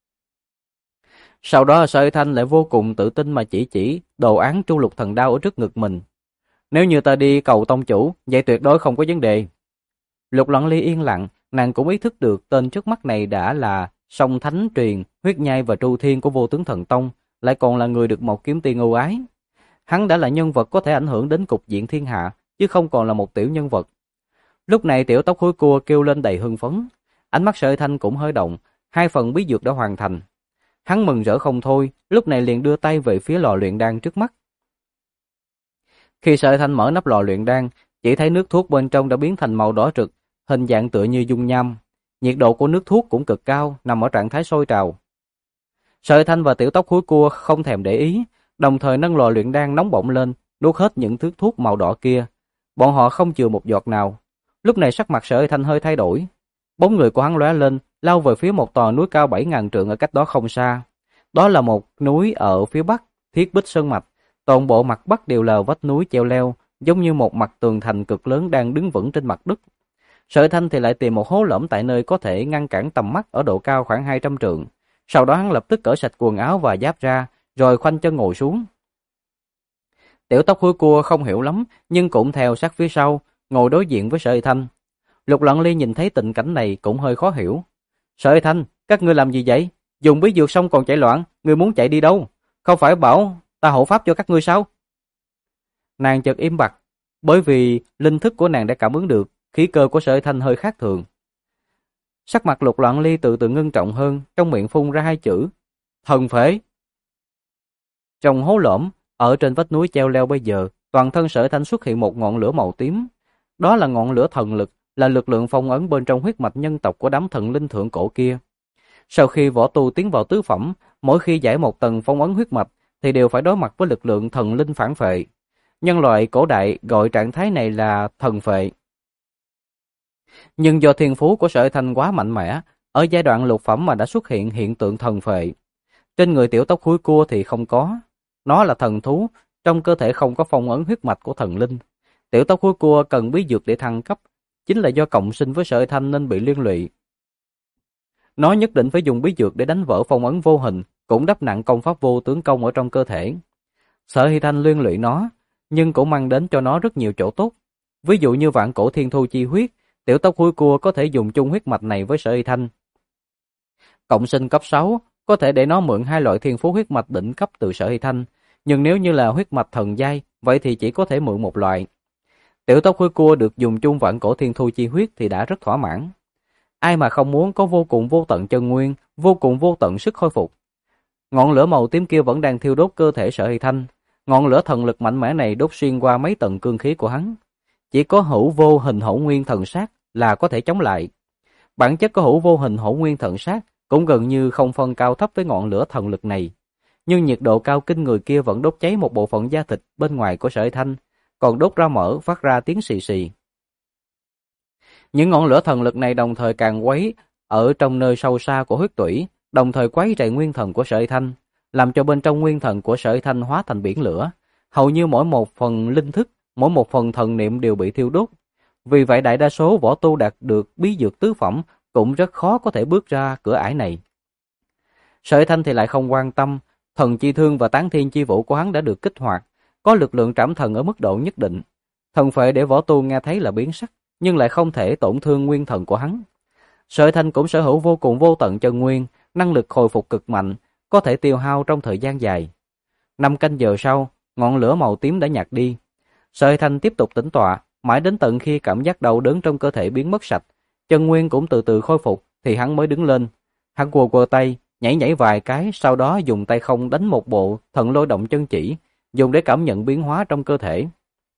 Sau đó Sở Thanh lại vô cùng tự tin mà chỉ đồ án Tru Lục Thần Đao ở trước ngực mình. Nếu như ta đi cầu tông chủ, vậy tuyệt đối không có vấn đề. Lục Loạn Ly yên lặng, nàng cũng ý thức được tên trước mắt này đã là Song Thánh Truyền, Huyết Nhai và Tru Thiên của Vô Tướng Thần Tông, lại còn là người được một kiếm tiên ưu ái. Hắn đã là nhân vật có thể ảnh hưởng đến cục diện thiên hạ, chứ không còn là một tiểu nhân vật. Lúc này Tiểu Tóc Hối Cua kêu lên đầy hưng phấn, ánh mắt Sở Thanh cũng hơi động, 2 phần bí dược đã hoàn thành. Hắn mừng rỡ không thôi, lúc này liền đưa tay về phía lò luyện đan trước mắt. Khi Sở Thanh mở nắp lò luyện đan, chỉ thấy nước thuốc bên trong đã biến thành màu đỏ rực, hình dạng tựa như dung nham. Nhiệt độ của nước thuốc cũng cực cao, nằm ở trạng thái sôi trào. Sở Thanh và Tiểu Tóc Hối Cua không thèm để ý, đồng thời nâng lò luyện đan nóng bỏng lên, nuốt hết những thứ thuốc màu đỏ kia. Bọn họ không chừa một giọt nào. Lúc này sắc mặt Sở Thanh hơi thay đổi. Bóng người của hắn lóe lên, lao về phía một tòa núi cao 7.000 trượng ở cách đó không xa. Đó là một núi ở phía bắc, Thiết Bích Sơn Mạch. Toàn bộ mặt bắc đều là vách núi treo leo, giống như một mặt tường thành cực lớn đang đứng vững trên mặt đất. Sở Thanh thì lại tìm một hố lõm tại nơi có thể ngăn cản tầm mắt ở độ cao khoảng 200 trượng. Sau đó hắn lập tức cởi sạch quần áo và giáp ra, rồi khoanh chân ngồi xuống. Tiểu Tóc Hối Cua không hiểu lắm, nhưng cũng theo sát phía sau, ngồi đối diện với Sở Thanh. Lục Loạn Ly nhìn thấy tình cảnh này cũng hơi khó hiểu. Sở Thanh, các ngươi làm gì vậy? Dùng bí dược xong còn chạy loạn, ngươi muốn chạy đi đâu? Không phải bảo ta hộ pháp cho các ngươi sao? Nàng chợt im bặt, bởi vì linh thức của nàng đã cảm ứng được khí cơ của Sở Thanh hơi khác thường. Sắc mặt Lục Loạn Ly từ từ ngưng trọng hơn, trong miệng phun ra 2 chữ: thần phế. Trong hố lõm ở trên vách núi treo leo bây giờ toàn thân Sở Thanh xuất hiện một ngọn lửa màu tím. Đó là ngọn lửa thần lực, là lực lượng phong ấn bên trong huyết mạch nhân tộc của đám thần linh thượng cổ kia. Sau khi võ tu tiến vào tứ phẩm, mỗi khi giải một tầng phong ấn huyết mạch thì đều phải đối mặt với lực lượng thần linh phản phệ. Nhân loại cổ đại gọi trạng thái này là thần phệ. Nhưng do thiên phú của Sở Thanh quá mạnh mẽ, ở giai đoạn lục phẩm mà đã xuất hiện hiện tượng thần phệ. Trên người tiểu tóc húi cua thì không có. Nó là thần thú, trong cơ thể không có phong ấn huyết mạch của thần linh. Tiểu tóc húi cua cần bí dược để thăng cấp, chính là do cộng sinh với Sở Thanh nên bị liên lụy. Nó nhất định phải dùng bí dược để đánh vỡ phong ấn vô hình, cũng đắp nặng công pháp vô tướng công ở trong cơ thể. Sở Thanh liên lụy nó, nhưng cũng mang đến cho nó rất nhiều chỗ tốt. Ví dụ như vạn cổ thiên thu chi huyết, tiểu tóc húi cua có thể dùng chung huyết mạch này với Sở Thanh. Cộng sinh cấp 6 có thể để nó mượn hai loại thiên phú huyết mạch đỉnh cấp từ Sở Thanh, nhưng nếu như là huyết mạch thần giai, vậy thì chỉ có thể mượn một loại. Tiểu tóc húi cua được dùng chung vạn cổ thiên thu chi huyết thì đã rất thỏa mãn. Ai mà không muốn có vô cùng vô tận chân nguyên, vô cùng vô tận sức khôi phục. Ngọn lửa màu tím kia vẫn đang thiêu đốt cơ thể Sở Thanh. Ngọn lửa thần lực mạnh mẽ này đốt xuyên qua mấy tầng cương khí của hắn. Chỉ có hữu vô hình hỗn nguyên thần sát là có thể chống lại. Bản chất của hữu vô hình hỗn nguyên thần sát cũng gần như không phân cao thấp với ngọn lửa thần lực này. Nhưng nhiệt độ cao kinh người kia vẫn đốt cháy một bộ phận da thịt bên ngoài của Sở Thanh, còn đốt ra mỡ phát ra tiếng xì xì. Những ngọn lửa thần lực này đồng thời càng quấy ở trong nơi sâu xa của huyết tủy, đồng thời quấy rầy nguyên thần của Sở Thanh, làm cho bên trong nguyên thần của Sở Thanh hóa thành biển lửa. Hầu như mỗi một phần linh thức, mỗi một phần thần niệm đều bị thiêu đốt. Vì vậy đại đa số võ tu đạt được bí dược tứ phẩm cũng rất khó có thể bước ra cửa ải này. Sở Thanh thì lại không quan tâm, thần chi thương và tán thiên chi vũ của hắn đã được kích hoạt, có lực lượng trảm thần ở mức độ nhất định. Thần phệ để võ tu nghe thấy là biến sắc, nhưng lại không thể tổn thương nguyên thần của hắn. Sở Thanh cũng sở hữu vô cùng vô tận chân nguyên, năng lực hồi phục cực mạnh, có thể tiêu hao trong thời gian dài. 5 canh giờ sau, ngọn lửa màu tím đã nhạt đi. Sở Thanh tiếp tục tĩnh tọa, mãi đến tận khi cảm giác đau đớn trong cơ thể biến mất sạch, chân nguyên cũng từ từ khôi phục thì hắn mới đứng lên. Hắn quơ quơ tay, nhảy nhảy vài cái, sau đó dùng tay không đánh một bộ thần lôi động chân chỉ, dùng để cảm nhận biến hóa trong cơ thể.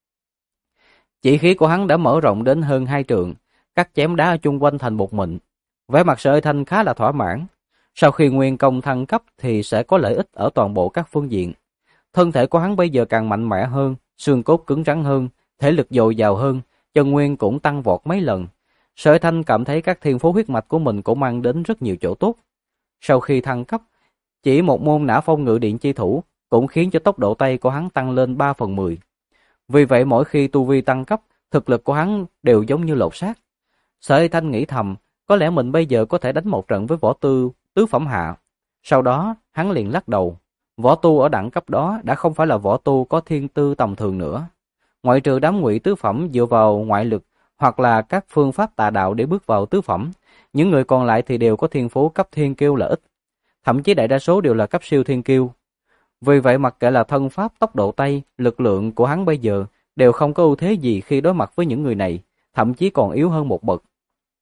Chỉ khí của hắn đã mở rộng đến hơn 2 trượng, cắt chém đá ở chung quanh thành bột mịn. Vẻ mặt Sở Thanh khá là thỏa mãn. Sau khi nguyên công thăng cấp thì sẽ có lợi ích ở toàn bộ các phương diện. Thân thể của hắn bây giờ càng mạnh mẽ hơn, xương cốt cứng rắn hơn, thể lực dồi dào hơn, chân nguyên cũng tăng vọt mấy lần. Sở Thanh cảm thấy các thiên phú huyết mạch của mình cũng mang đến rất nhiều chỗ tốt. Sau khi thăng cấp, chỉ một môn Nã Phong Ngự Điện chi thủ cũng khiến cho tốc độ tay của hắn tăng lên 3/10. Vì vậy mỗi khi tu vi tăng cấp, thực lực của hắn đều giống như lột xác. Sở Thanh nghĩ thầm, có lẽ mình bây giờ có thể đánh một trận với võ tư tứ phẩm hạ. Sau đó, hắn liền lắc đầu. Võ tu ở đẳng cấp đó đã không phải là võ tu có thiên tư tầm thường nữa. Ngoại trừ đám ngụy tứ phẩm dựa vào ngoại lực hoặc là các phương pháp tà đạo để bước vào tứ phẩm, những người còn lại thì đều có thiên phú cấp thiên kiêu là ít. Thậm chí đại đa số đều là cấp siêu thiên kiêu. Vì vậy mặc kệ là thân pháp, tốc độ tay, lực lượng của hắn bây giờ đều không có ưu thế gì khi đối mặt với những người này, thậm chí còn yếu hơn một bậc.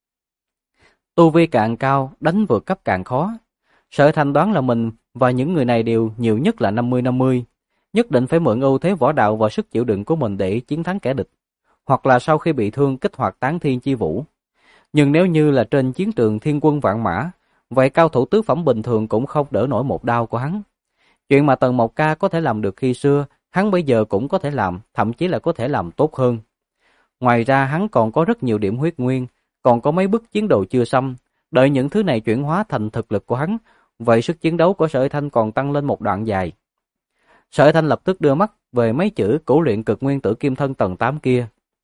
Tu vi càng cao, đánh vượt cấp càng khó. Sở Thanh đoán là mình và những người này đều nhiều nhất là 50-50, nhất định phải mượn ưu thế võ đạo và sức chịu đựng của mình để chiến thắng kẻ địch, hoặc là sau khi bị thương kích hoạt tán thiên chi vũ. Nhưng nếu như là trên chiến trường thiên quân vạn mã, vậy cao thủ tứ phẩm bình thường cũng không đỡ nổi một đao của hắn. Chuyện mà Tần Mộc Ca có thể làm được khi xưa, hắn bây giờ cũng có thể làm, thậm chí là có thể làm tốt hơn. Ngoài ra hắn còn có rất nhiều điểm huyết nguyên, còn có mấy bức chiến đồ chưa xăm, đợi những thứ này chuyển hóa thành thực lực của hắn, vậy sức chiến đấu của Sở Thanh còn tăng lên một đoạn dài. Sở Thanh lập tức đưa mắt về mấy chữ Cửu Luyện Cực Nguyên Tử Kim Thân tầng 8 kia.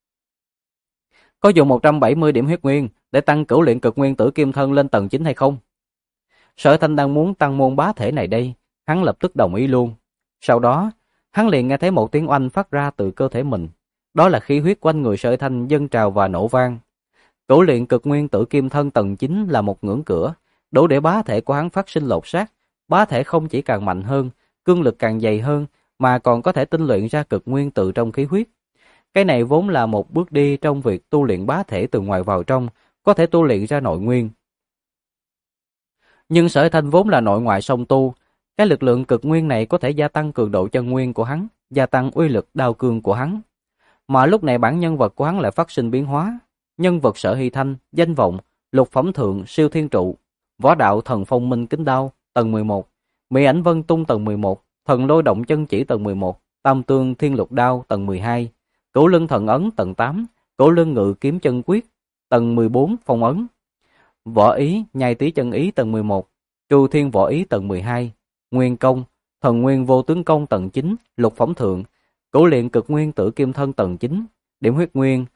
Có dùng 170 điểm huyết nguyên để tăng Cửu Luyện Cực Nguyên Tử Kim Thân lên tầng 9 hay không? Sở Thanh đang muốn tăng môn bá thể này đây, hắn lập tức đồng ý luôn. Sau đó, hắn liền nghe thấy một tiếng oanh phát ra từ cơ thể mình. Đó là khí huyết quanh người Sở Thanh dâng trào và nổ vang. Cửu Luyện Cực Nguyên Tử Kim Thân tầng 9 là một ngưỡng cửa, đủ để bá thể của hắn phát sinh lột xác. Bá thể không chỉ càng mạnh hơn, cương lực càng dày hơn, mà còn có thể tinh luyện ra cực nguyên từ trong khí huyết. Cái này vốn là một bước đi trong việc tu luyện bá thể từ ngoài vào trong, có thể tu luyện ra nội nguyên. Nhưng Sở Thanh vốn là nội ngoại song tu, cái lực lượng cực nguyên này có thể gia tăng cường độ chân nguyên của hắn, gia tăng uy lực đao cương của hắn. Mà lúc này bản nhân vật của hắn lại phát sinh biến hóa. Nhân vật Sở Hy Thanh, danh vọng, lục phẩm thượng siêu thiên trụ, võ đạo thần phong minh kính đao, tầng 11, mỹ ảnh vân tung tầng 11, thần lôi động chân chỉ tầng 11, tam tương thiên lục đao tầng 12, cửu lưng thần ấn tầng 8, cửu lưng ngự kiếm chân quyết tầng 14 phong ấn, võ ý nhai tí chân ý tầng 11, tru thiên võ ý tầng 12, nguyên công, thần nguyên vô tướng công tầng 9, lục phẩm thượng, cửu luyện cực nguyên tử kim thân tầng 9, điểm huyết nguyên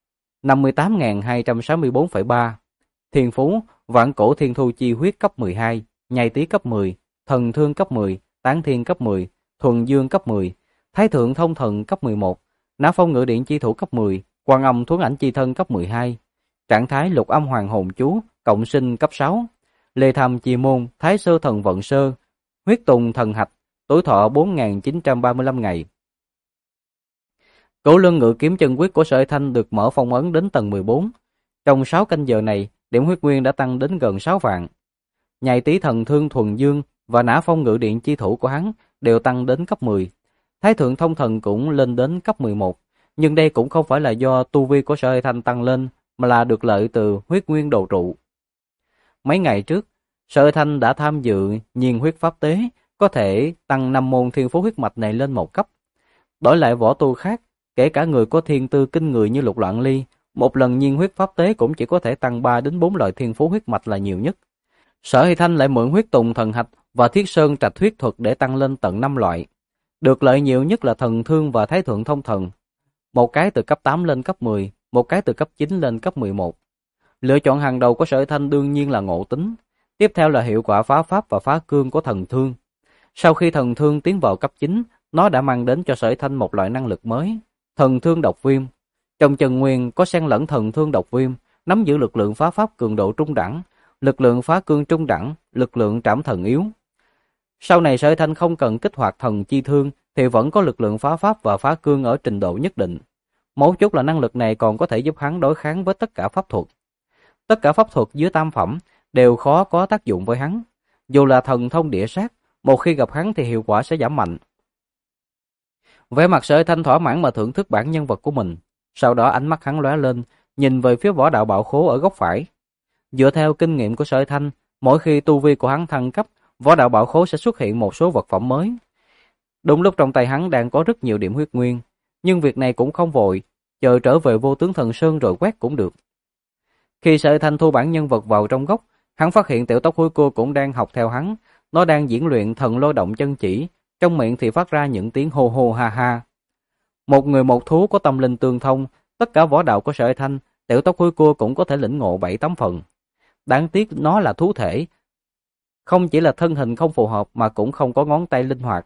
58.264,3, thiên phú vạn cổ thiên thu chi huyết cấp 12, nhai tí cấp 10, thần thương cấp 10, tán thiên cấp 10, thuần dương cấp 10, thái thượng thông thần cấp 11, nã phong ngự điện chi thủ cấp 10, quan âm thuấn ảnh chi thân cấp 12, trạng thái lục âm hoàng hồn chú cộng sinh cấp 6, lê tham chi môn thái sơ thần vận sơ, huyết tùng thần hạch, tuổi thọ 4.935 ngày. Cửu lưng ngự kiếm chân quyết của Sở Hy Thanh được mở phong ấn đến tầng 14. Trong 6 canh giờ này, điểm huyết nguyên đã tăng đến gần 6 vạn. Nhai tí thần thương thuần dương và nã phong ngự điện chi thủ của hắn đều tăng đến cấp 10. Thái thượng thông thần cũng lên đến cấp 11. Nhưng đây cũng không phải là do tu vi của Sở Hy Thanh tăng lên, mà là được lợi từ huyết nguyên đồ trụ. Mấy ngày trước, Sở Hy Thanh đã tham dự nhiên huyết pháp tế, có thể tăng 5 môn thiên phú huyết mạch này lên 1 cấp. Đổi lại võ tu khác, kể cả người có thiên tư kinh người như Lục Loạn Ly, một lần nhiên huyết pháp tế cũng chỉ có thể tăng 3 đến 4 loại thiên phú huyết mạch là nhiều nhất. Sở Hy Thanh lại mượn huyết tùng thần hạch và thiết sơn trạch huyết thuật để tăng lên tận 5 loại. Được lợi nhiều nhất là thần thương và thái thượng thông thần. Một cái từ cấp 8 lên cấp 10, một cái từ cấp 9 lên cấp 11. Lựa chọn hàng đầu của Sở Hy Thanh đương nhiên là ngộ tính. Tiếp theo là hiệu quả phá pháp và phá cương của thần thương. Sau khi thần thương tiến vào cấp 9, nó đã mang đến cho Sở Hy Thanh một loại năng lực mới, thần thương độc viêm. Trong chân nguyên có xen lẫn thần thương độc viêm, nắm giữ lực lượng phá pháp cường độ trung đẳng, lực lượng phá cương trung đẳng, lực lượng trảm thần yếu. Sau này Sở Hy Thanh không cần kích hoạt thần chi thương thì vẫn có lực lượng phá pháp và phá cương ở trình độ nhất định. Mấu chốt là năng lực này còn có thể giúp hắn đối kháng với tất cả pháp thuật. Tất cả pháp thuật dưới tam phẩm đều khó có tác dụng với hắn. Dù là thần thông địa sát, một khi gặp hắn thì hiệu quả sẽ giảm mạnh. Vẻ mặt Sở Hy Thanh thỏa mãn mà thưởng thức bản nhân vật của mình. Sau đó ánh mắt hắn lóe lên, nhìn về phía võ đạo bảo khố ở góc phải. Dựa theo kinh nghiệm của Sở Hy Thanh, mỗi khi tu vi của hắn thăng cấp, võ đạo bảo khố sẽ xuất hiện một số vật phẩm mới. Đúng lúc trong tay hắn đang có rất nhiều điểm huyết nguyên, nhưng việc này cũng không vội, chờ trở về Vô Tướng Thần Sơn rồi quét cũng được. Khi Sở Hy Thanh thu bản nhân vật vào trong góc, hắn phát hiện tiểu tóc hối cô cũng đang học theo hắn, nó đang diễn luyện thần lôi động chân chỉ, trong miệng thì phát ra những tiếng hô hô ha ha. Một người một thú có tâm linh tương thông, tất cả võ đạo của Sở Hy Thanh, tiểu tóc hối cô cũng có thể lĩnh ngộ 7-8 phần. Đáng tiếc nó là thú thể, không chỉ là thân hình không phù hợp mà cũng không có ngón tay linh hoạt.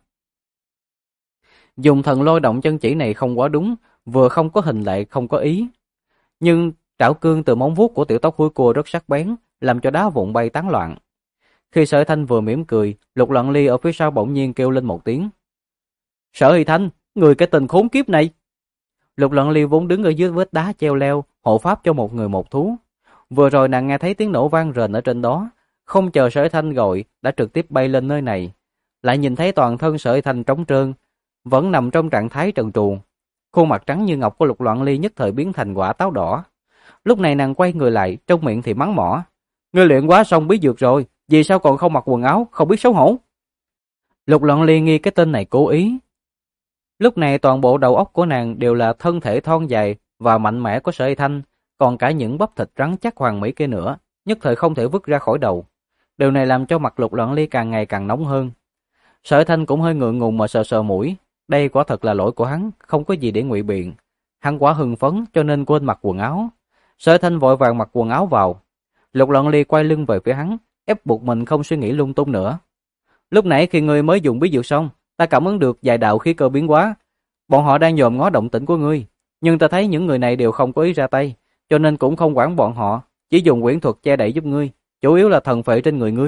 Dùng thần lôi động chân chỉ này không quá đúng, vừa không có hình lại không có ý. Nhưng trảo cương từ móng vuốt của tiểu tóc hối cô rất sắc bén, làm cho đá vụn bay tán loạn. Khi Sở Hy Thanh vừa mỉm cười, Lục Loạn Ly ở phía sau bỗng nhiên kêu lên một tiếng. Sở Hy Thanh, người cái tình khốn kiếp này! Lục Loạn Ly vốn đứng ở dưới vết đá treo leo, hộ pháp cho một người một thú. Vừa rồi nàng nghe thấy tiếng nổ vang rền ở trên đó, không chờ Sở Hy Thanh gọi, đã trực tiếp bay lên nơi này. Lại nhìn thấy toàn thân Sở Hy Thanh trống trơn, vẫn nằm trong trạng thái trần truồng. Khuôn mặt trắng như ngọc của Lục Loạn Ly nhất thời biến thành quả táo đỏ. Lúc này nàng quay người lại, trong miệng thì mắng mỏ. Ngươi luyện quá xong bí dược rồi, vì sao còn không mặc quần áo, không biết xấu hổ? Lục Loạn Ly nghi cái tên này cố ý. Lúc này toàn bộ đầu óc của nàng đều là thân thể thon dài và mạnh mẽ của Sở Hy Thanh, còn cả những bắp thịt rắn chắc hoàn mỹ kia nữa, nhất thời không thể vứt ra khỏi đầu. Điều này làm cho mặt Lục Loạn Ly càng ngày càng nóng hơn. Sở Hy Thanh cũng hơi ngượng ngùng mà sờ sờ mũi, đây quả thật là lỗi của hắn, không có gì để ngụy biện. Hắn quá hưng phấn cho nên quên mặc quần áo. Sở Hy Thanh vội vàng mặc quần áo vào. Lục Loạn Ly quay lưng về phía hắn, ép buộc mình không suy nghĩ lung tung nữa. Lúc nãy khi ngươi mới dùng bí dược xong, ta cảm ứng được vài đạo khí cơ biến hóa. Bọn họ đang dòm ngó động tĩnh của ngươi, nhưng ta thấy những người này đều không có ý ra tay, cho nên cũng không quản bọn họ, chỉ dùng quyển thuật che đậy giúp ngươi, chủ yếu là thần phệ trên người ngươi.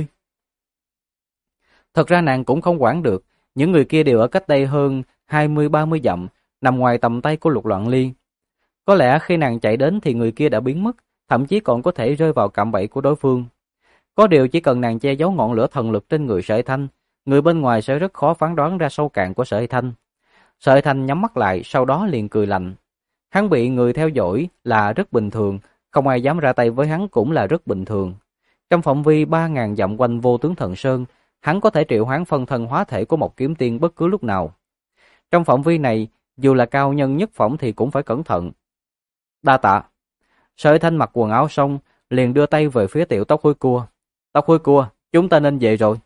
Thật ra nàng cũng không quản được, những người kia đều ở cách đây hơn 20-30 dặm, nằm ngoài tầm tay của Lục Loạn Ly. Có lẽ khi nàng chạy đến thì người kia đã biến mất, thậm chí còn có thể rơi vào cạm bẫy của đối phương. Có điều chỉ cần nàng che giấu ngọn lửa thần lực trên người Sở Hy Thanh, người bên ngoài sẽ rất khó phán đoán ra sâu cạn của Sở Hy Thanh. Sợi Thanh nhắm mắt lại, sau đó liền cười lạnh. Hắn bị người theo dõi là rất bình thường, không ai dám ra tay với hắn cũng là rất bình thường. Trong phạm vi 3.000 dặm quanh Vô Tướng Thần Sơn, hắn có thể triệu hoán phân thân hóa thể của một kiếm tiên bất cứ lúc nào. Trong phạm vi này, dù là cao nhân nhất phẩm thì cũng phải cẩn thận. Đa tạ. Sợi Thanh mặc quần áo xong, liền đưa tay về phía Tiểu Tóc Hôi Cua. Tóc Hôi Cua, chúng ta nên về rồi.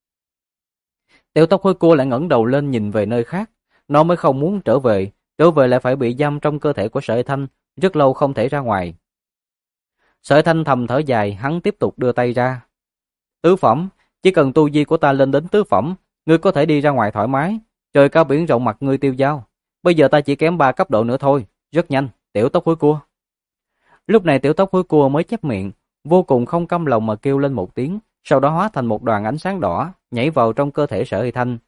Tiểu Tóc Hôi Cua lại ngẩng đầu lên nhìn về nơi khác. Nó mới không muốn trở về lại phải bị giam trong cơ thể của Sợi Thanh, rất lâu không thể ra ngoài. Sợi Thanh thầm thở dài, hắn tiếp tục đưa tay ra. Tứ phẩm, chỉ cần tu vi của ta lên đến tứ phẩm, ngươi có thể đi ra ngoài thoải mái, trời cao biển rộng mặt ngươi tiêu dao. Bây giờ ta chỉ kém 3 cấp độ nữa thôi, rất nhanh, Tiểu Tóc Hôi Cua. Lúc này Tiểu Tóc Hôi Cua mới chép miệng, vô cùng không cam lòng mà kêu lên một tiếng, sau đó hóa thành một đoàn ánh sáng đỏ, nhảy vào trong cơ thể Sợi Thanh.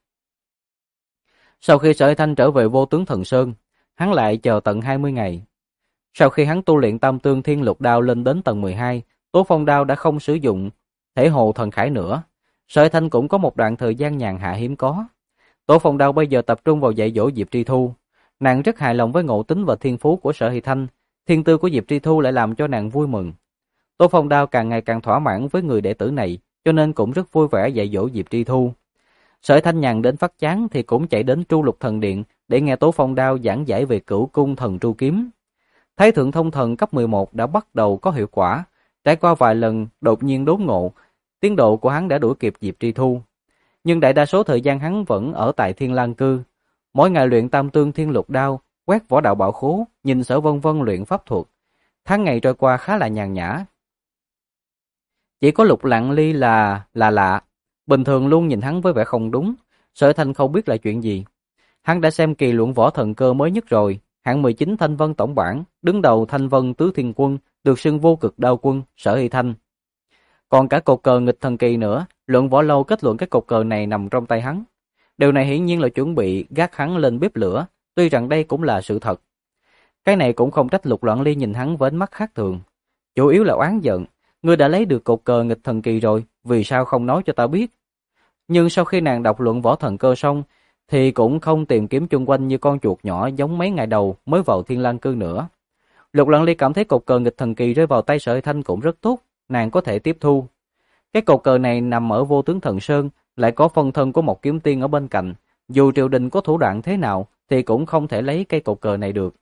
Sau khi Sợi Thanh trở về Vô Tướng Thần Sơn, hắn lại chờ tận 20 ngày. Sau khi hắn tu luyện Tam Tương Thiên Lục Đao lên đến tầng 12, Tố Phong Đao đã không sử dụng thể hồ thần khải nữa. Sợi Thanh cũng có một đoạn thời gian nhàn hạ hiếm có. Tố Phong Đao bây giờ tập trung vào dạy dỗ Diệp Tri Thu. Nàng rất hài lòng với ngộ tính và thiên phú của Sợi Thanh, thiên tư của Diệp Tri Thu lại làm cho nàng vui mừng. Tố Phong Đao càng ngày càng thỏa mãn với người đệ tử này, cho nên cũng rất vui vẻ dạy dỗ Diệp Tri Thu. Sợi Thanh nhàn đến phát chán thì cũng chạy đến Tru Lục Thần Điện để nghe Tố Phong Đao giảng giải về Cửu Cung Thần Tru Kiếm. Thái Thượng Thông Thần cấp 11 đã bắt đầu có hiệu quả, trải qua vài lần đột nhiên đốn ngộ, tiến độ của hắn đã đuổi kịp Diệp Tri Thu. Nhưng đại đa số thời gian hắn vẫn ở tại Thiên Lang Cư, mỗi ngày luyện Tam Tương Thiên Lục Đao, quét võ đạo bảo khố, nhìn Sở Vân Vân luyện pháp thuật. Tháng ngày trôi qua khá là nhàn nhã. Chỉ có Lục Lặng Ly là lạ, bình thường luôn nhìn hắn với vẻ không đúng. Sở Thanh không biết là chuyện gì. Hắn đã xem kỳ luận võ thần cơ mới nhất rồi, hạng 19 Thanh Vân tổng bảng, đứng đầu Thanh Vân Tứ Thiên Quân, được xưng Vô Cực Đao Quân, Sở Hy Thanh. Còn cả cột cờ nghịch thần kỳ nữa, luận võ lâu kết luận cái cột cờ này nằm trong tay hắn. Điều này hiển nhiên là chuẩn bị gác hắn lên bếp lửa, tuy rằng đây cũng là sự thật. Cái này cũng không trách Lục Loạn Ly nhìn hắn với ánh mắt khác thường. Chủ yếu là oán giận, ngươi đã lấy được cột cờ nghịch thần kỳ rồi, vì sao không nói cho ta biết? Nhưng sau khi nàng đọc luận võ thần cơ xong, thì cũng không tìm kiếm chung quanh như con chuột nhỏ giống mấy ngày đầu mới vào Thiên Lang Cư nữa. Lục Loạn Ly cảm thấy cột cờ nghịch thần kỳ rơi vào tay Sợi Thanh cũng rất tốt, nàng có thể tiếp thu. Cái cột cờ này nằm ở Vô Tướng Thần Sơn, lại có phân thân của một kiếm tiên ở bên cạnh, dù triều đình có thủ đoạn thế nào thì cũng không thể lấy cây cột cờ này được.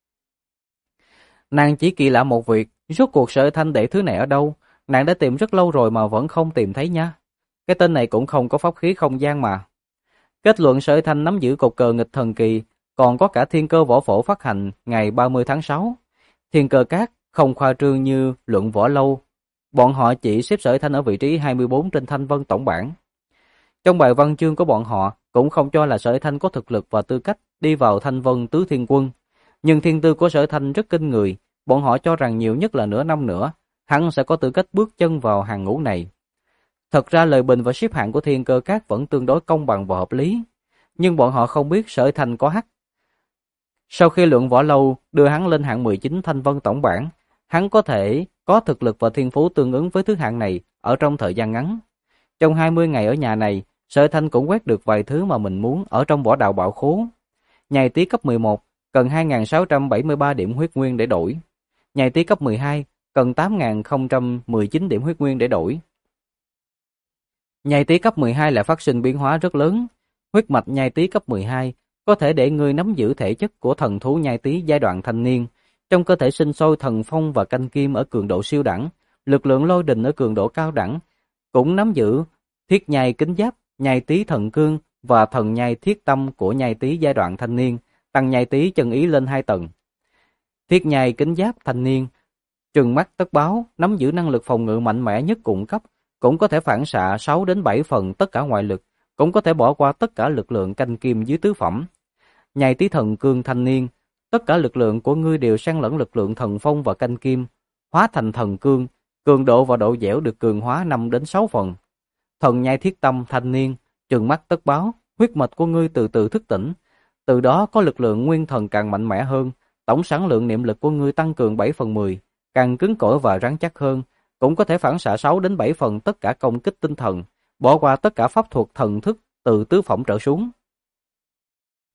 Nàng chỉ kỳ lạ một việc, rốt cuộc Sợi Thanh để thứ này ở đâu, nàng đã tìm rất lâu rồi mà vẫn không tìm thấy nha. Cái tên này cũng không có pháp khí không gian mà. Kết luận Sợi Thanh nắm giữ cột cờ nghịch thần kỳ, còn có cả Thiên Cơ Võ Phổ phát hành ngày 30 tháng 6. Thiên Cơ Các không khoa trương như luận võ lâu. Bọn họ chỉ xếp Sợi Thanh ở vị trí 24 trên Thanh Vân tổng bảng. Trong bài văn chương của bọn họ cũng không cho là Sợi Thanh có thực lực và tư cách đi vào Thanh Vân Tứ Thiên Quân. Nhưng thiên tư của Sợi Thanh rất kinh người, bọn họ cho rằng nhiều nhất là nửa năm nữa, hắn sẽ có tư cách bước chân vào hàng ngũ này. Thật ra lời bình và xếp hạng của Thiên Cơ Các vẫn tương đối công bằng và hợp lý, nhưng bọn họ không biết Sợi Thanh có hắc. Sau khi luận võ lâu đưa hắn lên hạng 19 Thanh Vân tổng bảng, hắn có thể có thực lực và thiên phú tương ứng với thứ hạng này ở trong thời gian ngắn. Trong 20 ngày ở nhà này, Sợi Thanh cũng quét được vài thứ mà mình muốn ở trong võ đạo bảo khố. Nhai tí cấp 11 cần 2.673 điểm huyết nguyên để đổi. Nhai tí cấp 12 cần 8.019 điểm huyết nguyên để đổi. Nhai tí cấp 12 lại phát sinh biến hóa rất lớn. Huyết mạch nhai tí cấp 12 có thể để ngươi nắm giữ thể chất của thần thú nhai tí giai đoạn thanh niên. Trong cơ thể sinh sôi thần phong và canh kim ở cường độ siêu đẳng, lực lượng lôi đình ở cường độ cao đẳng, cũng nắm giữ thiết nhai kính giáp, nhai tí thần cương và thần nhai thiết tâm của nhai tí giai đoạn thanh niên, tăng nhai tí chân ý lên 2 tầng. Thiết nhai kính giáp thanh niên, trừng mắt tất báo, nắm giữ năng lực phòng ngự mạnh mẽ nhất cùng cấp, cũng có thể phản xạ 6 đến 7 phần tất cả ngoại lực, cũng có thể bỏ qua tất cả lực lượng canh kim dưới tứ phẩm. Nhai tí thần cương thanh niên, tất cả lực lượng của ngươi đều xen lẫn lực lượng thần phong và canh kim, hóa thành thần cương, cường độ và độ dẻo được cường hóa 5 đến 6 phần. Thần nhai thiết tâm thanh niên, trừng mắt tất báo, huyết mạch của ngươi từ từ thức tỉnh, từ đó có lực lượng nguyên thần càng mạnh mẽ hơn, tổng sản lượng niệm lực của ngươi tăng cường 7 phần 10, càng cứng cỏi và rắn chắc hơn, cũng có thể phản xạ 6 đến 7 phần tất cả công kích tinh thần, bỏ qua tất cả pháp thuật thần thức từ tứ phẩm trở xuống.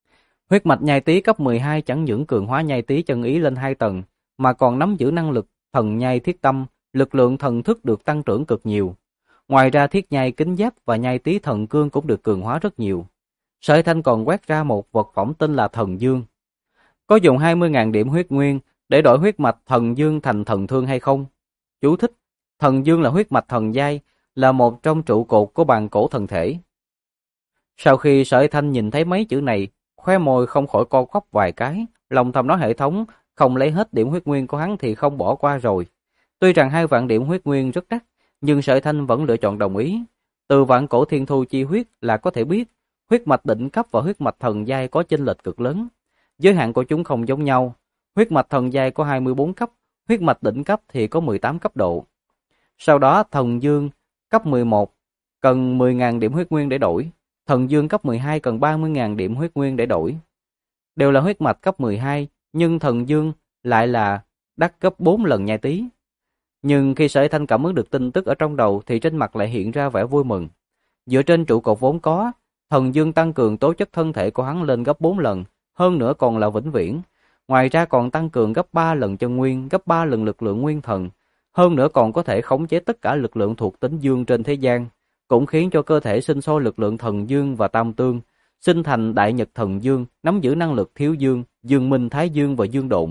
Huyết mạch nhai tí cấp 12 chẳng những cường hóa nhai tí chân ý lên 2 tầng, mà còn nắm giữ năng lực thần nhai thiết tâm, lực lượng thần thức được tăng trưởng cực nhiều. Ngoài ra thiết nhai kính giáp và nhai tí thần cương cũng được cường hóa rất nhiều. Sở Thanh còn quét ra một vật phẩm tên là thần dương. Có dùng 20.000 điểm huyết nguyên để đổi huyết mạch thần dương thành thần thương hay không? Chú thích: thần dương là huyết mạch thần giai, là một trong trụ cột của bàn cổ thần thể. Sau khi Sở Thanh nhìn thấy mấy chữ này, khóe môi không khỏi co quắp vài cái, lòng thầm nói hệ thống không lấy hết điểm huyết nguyên của hắn thì không bỏ qua rồi. Tuy rằng 2 vạn điểm huyết nguyên rất đắt, nhưng Sở Thanh vẫn lựa chọn đồng ý. Từ vạn cổ thiên thu chi huyết là có thể biết, huyết mạch đỉnh cấp và huyết mạch thần giai có chênh lệch cực lớn. Giới hạn của chúng không giống nhau. Huyết mạch thần giai có 24 cấp, huyết mạch đỉnh cấp thì có 18 cấp độ. Sau đó thần dương cấp 11 cần 10.000 điểm huyết nguyên để đổi. Thần dương cấp 12 cần 30.000 điểm huyết nguyên để đổi. Đều là huyết mạch cấp 12, nhưng thần dương lại là đắt gấp 4 lần nhai tí. Nhưng khi Sở Thanh cảm ứng được tin tức ở trong đầu thì trên mặt lại hiện ra vẻ vui mừng. Dựa trên trụ cột vốn có, thần dương tăng cường tố chất thân thể của hắn lên gấp 4 lần, hơn nữa còn là vĩnh viễn. Ngoài ra còn tăng cường gấp 3 lần chân nguyên, gấp 3 lần lực lượng nguyên thần. Hơn nữa còn có thể khống chế tất cả lực lượng thuộc tính dương trên thế gian, cũng khiến cho cơ thể sinh sôi lực lượng thần dương và tam tương, sinh thành đại nhật thần dương, nắm giữ năng lực thiếu dương, dương minh thái dương và dương độn.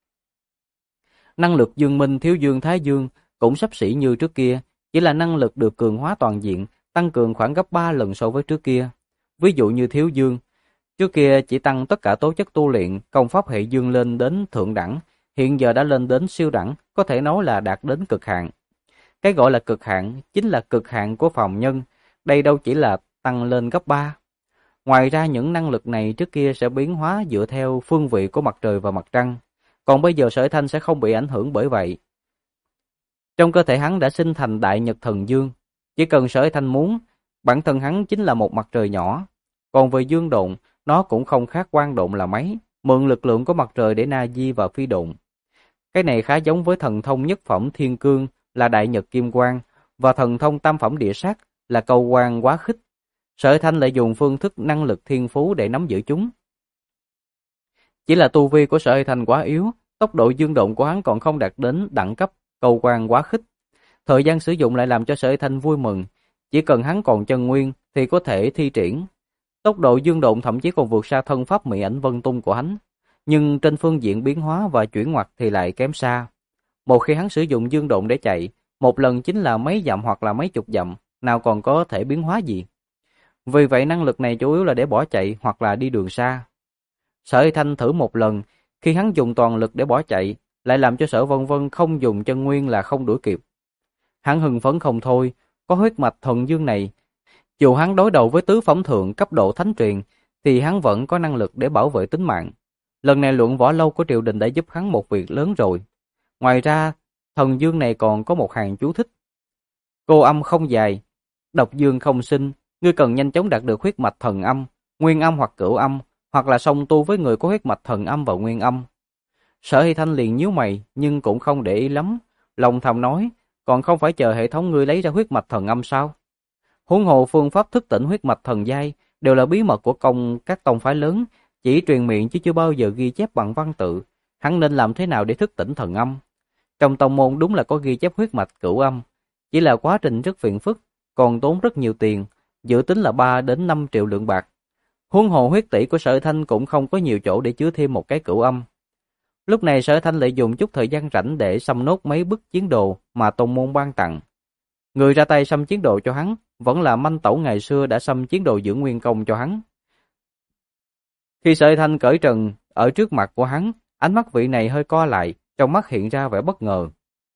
Năng lực dương minh thiếu dương thái dương cũng xấp xỉ như trước kia, chỉ là năng lực được cường hóa toàn diện, tăng cường khoảng gấp 3 lần so với trước kia. Ví dụ như thiếu dương, trước kia chỉ tăng tất cả tố chất tu luyện, công pháp hệ dương lên đến thượng đẳng, hiện giờ đã lên đến siêu đẳng, có thể nói là đạt đến cực hạn. Cái gọi là cực hạn chính là cực hạn của phàm nhân, đây đâu chỉ là tăng lên gấp 3. Ngoài ra những năng lực này trước kia sẽ biến hóa dựa theo phương vị của mặt trời và mặt trăng, còn bây giờ Sở Thanh sẽ không bị ảnh hưởng bởi vậy. Trong cơ thể hắn đã sinh thành đại nhật thần dương, chỉ cần Sở Thanh muốn, bản thân hắn chính là một mặt trời nhỏ. Còn về dương độn, nó cũng không khác quang độn là mấy, mượn lực lượng của mặt trời để na di và phi độn. Cái này khá giống với thần thông nhất phẩm thiên cương là đại nhật kim quang và thần thông tam phẩm địa sát là câu quang quá khích. Sở Thanh lại dùng phương thức năng lực thiên phú để nắm giữ chúng. Chỉ là tu vi của Sở Thanh quá yếu, tốc độ dương động của hắn còn không đạt đến đẳng cấp câu quang quá khích. Thời gian sử dụng lại làm cho Sở Thanh vui mừng, chỉ cần hắn còn chân nguyên thì có thể thi triển. Tốc độ dương động thậm chí còn vượt xa thân pháp Mị Ảnh Vân Tung của hắn, nhưng trên phương diện biến hóa và chuyển ngoặt thì lại kém xa. Một khi hắn sử dụng dương động để chạy, một lần chính là mấy dặm hoặc là mấy chục dặm, nào còn có thể biến hóa gì. Vì vậy năng lực này chủ yếu là để bỏ chạy hoặc là đi đường xa. Sở Thanh thử một lần, khi hắn dùng toàn lực để bỏ chạy, lại làm cho Sở Vân Vân không dùng chân nguyên là không đuổi kịp. Hắn hưng phấn không thôi, có huyết mạch thần dương này, dù hắn đối đầu với tứ phẩm thượng cấp độ thánh truyền, thì hắn vẫn có năng lực để bảo vệ tính mạng. Lần này luận võ lâu của triều đình đã giúp hắn một việc lớn rồi. Ngoài ra, thần dương này còn có một hàng chú thích. Cô âm không dài, độc dương không sinh, ngươi cần nhanh chóng đạt được huyết mạch thần âm, nguyên âm hoặc cửu âm, hoặc là song tu với người có huyết mạch thần âm và nguyên âm. Sở Hy Thanh liền nhíu mày, nhưng cũng không để ý lắm, lòng thầm nói, còn không phải chờ hệ thống ngươi lấy ra huyết mạch thần âm sao? Huống hồ phương pháp thức tỉnh huyết mạch thần giai đều là bí mật của các tông phái lớn, chỉ truyền miệng chứ chưa bao giờ ghi chép bằng văn tự, hắn nên làm thế nào để thức tỉnh thần âm? Trong tông môn đúng là có ghi chép huyết mạch cửu âm, chỉ là quá trình rất phiền phức, còn tốn rất nhiều tiền, dự tính là 3 đến 5 triệu lượng bạc. Huống hồ huyết tỷ của Sở Thanh cũng không có nhiều chỗ để chứa thêm một cái cửu âm. Lúc này Sở Thanh lợi dụng chút thời gian rảnh để xăm nốt mấy bức chiến đồ mà tông môn ban tặng. Người ra tay xăm chiến đồ cho hắn vẫn là Manh Tẩu ngày xưa đã xăm chiến đồ dưỡng nguyên công cho hắn. Khi Sở Thanh cởi trần ở trước mặt của hắn, ánh mắt vị này hơi co lại, trong mắt hiện ra vẻ bất ngờ.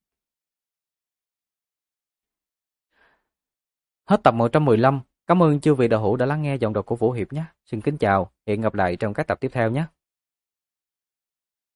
Hết tập 115. Cảm ơn chư vị đạo hữu đã lắng nghe giọng đọc của Vũ Hiệp nhé. Xin kính chào, hẹn gặp lại trong các tập tiếp theo nhé.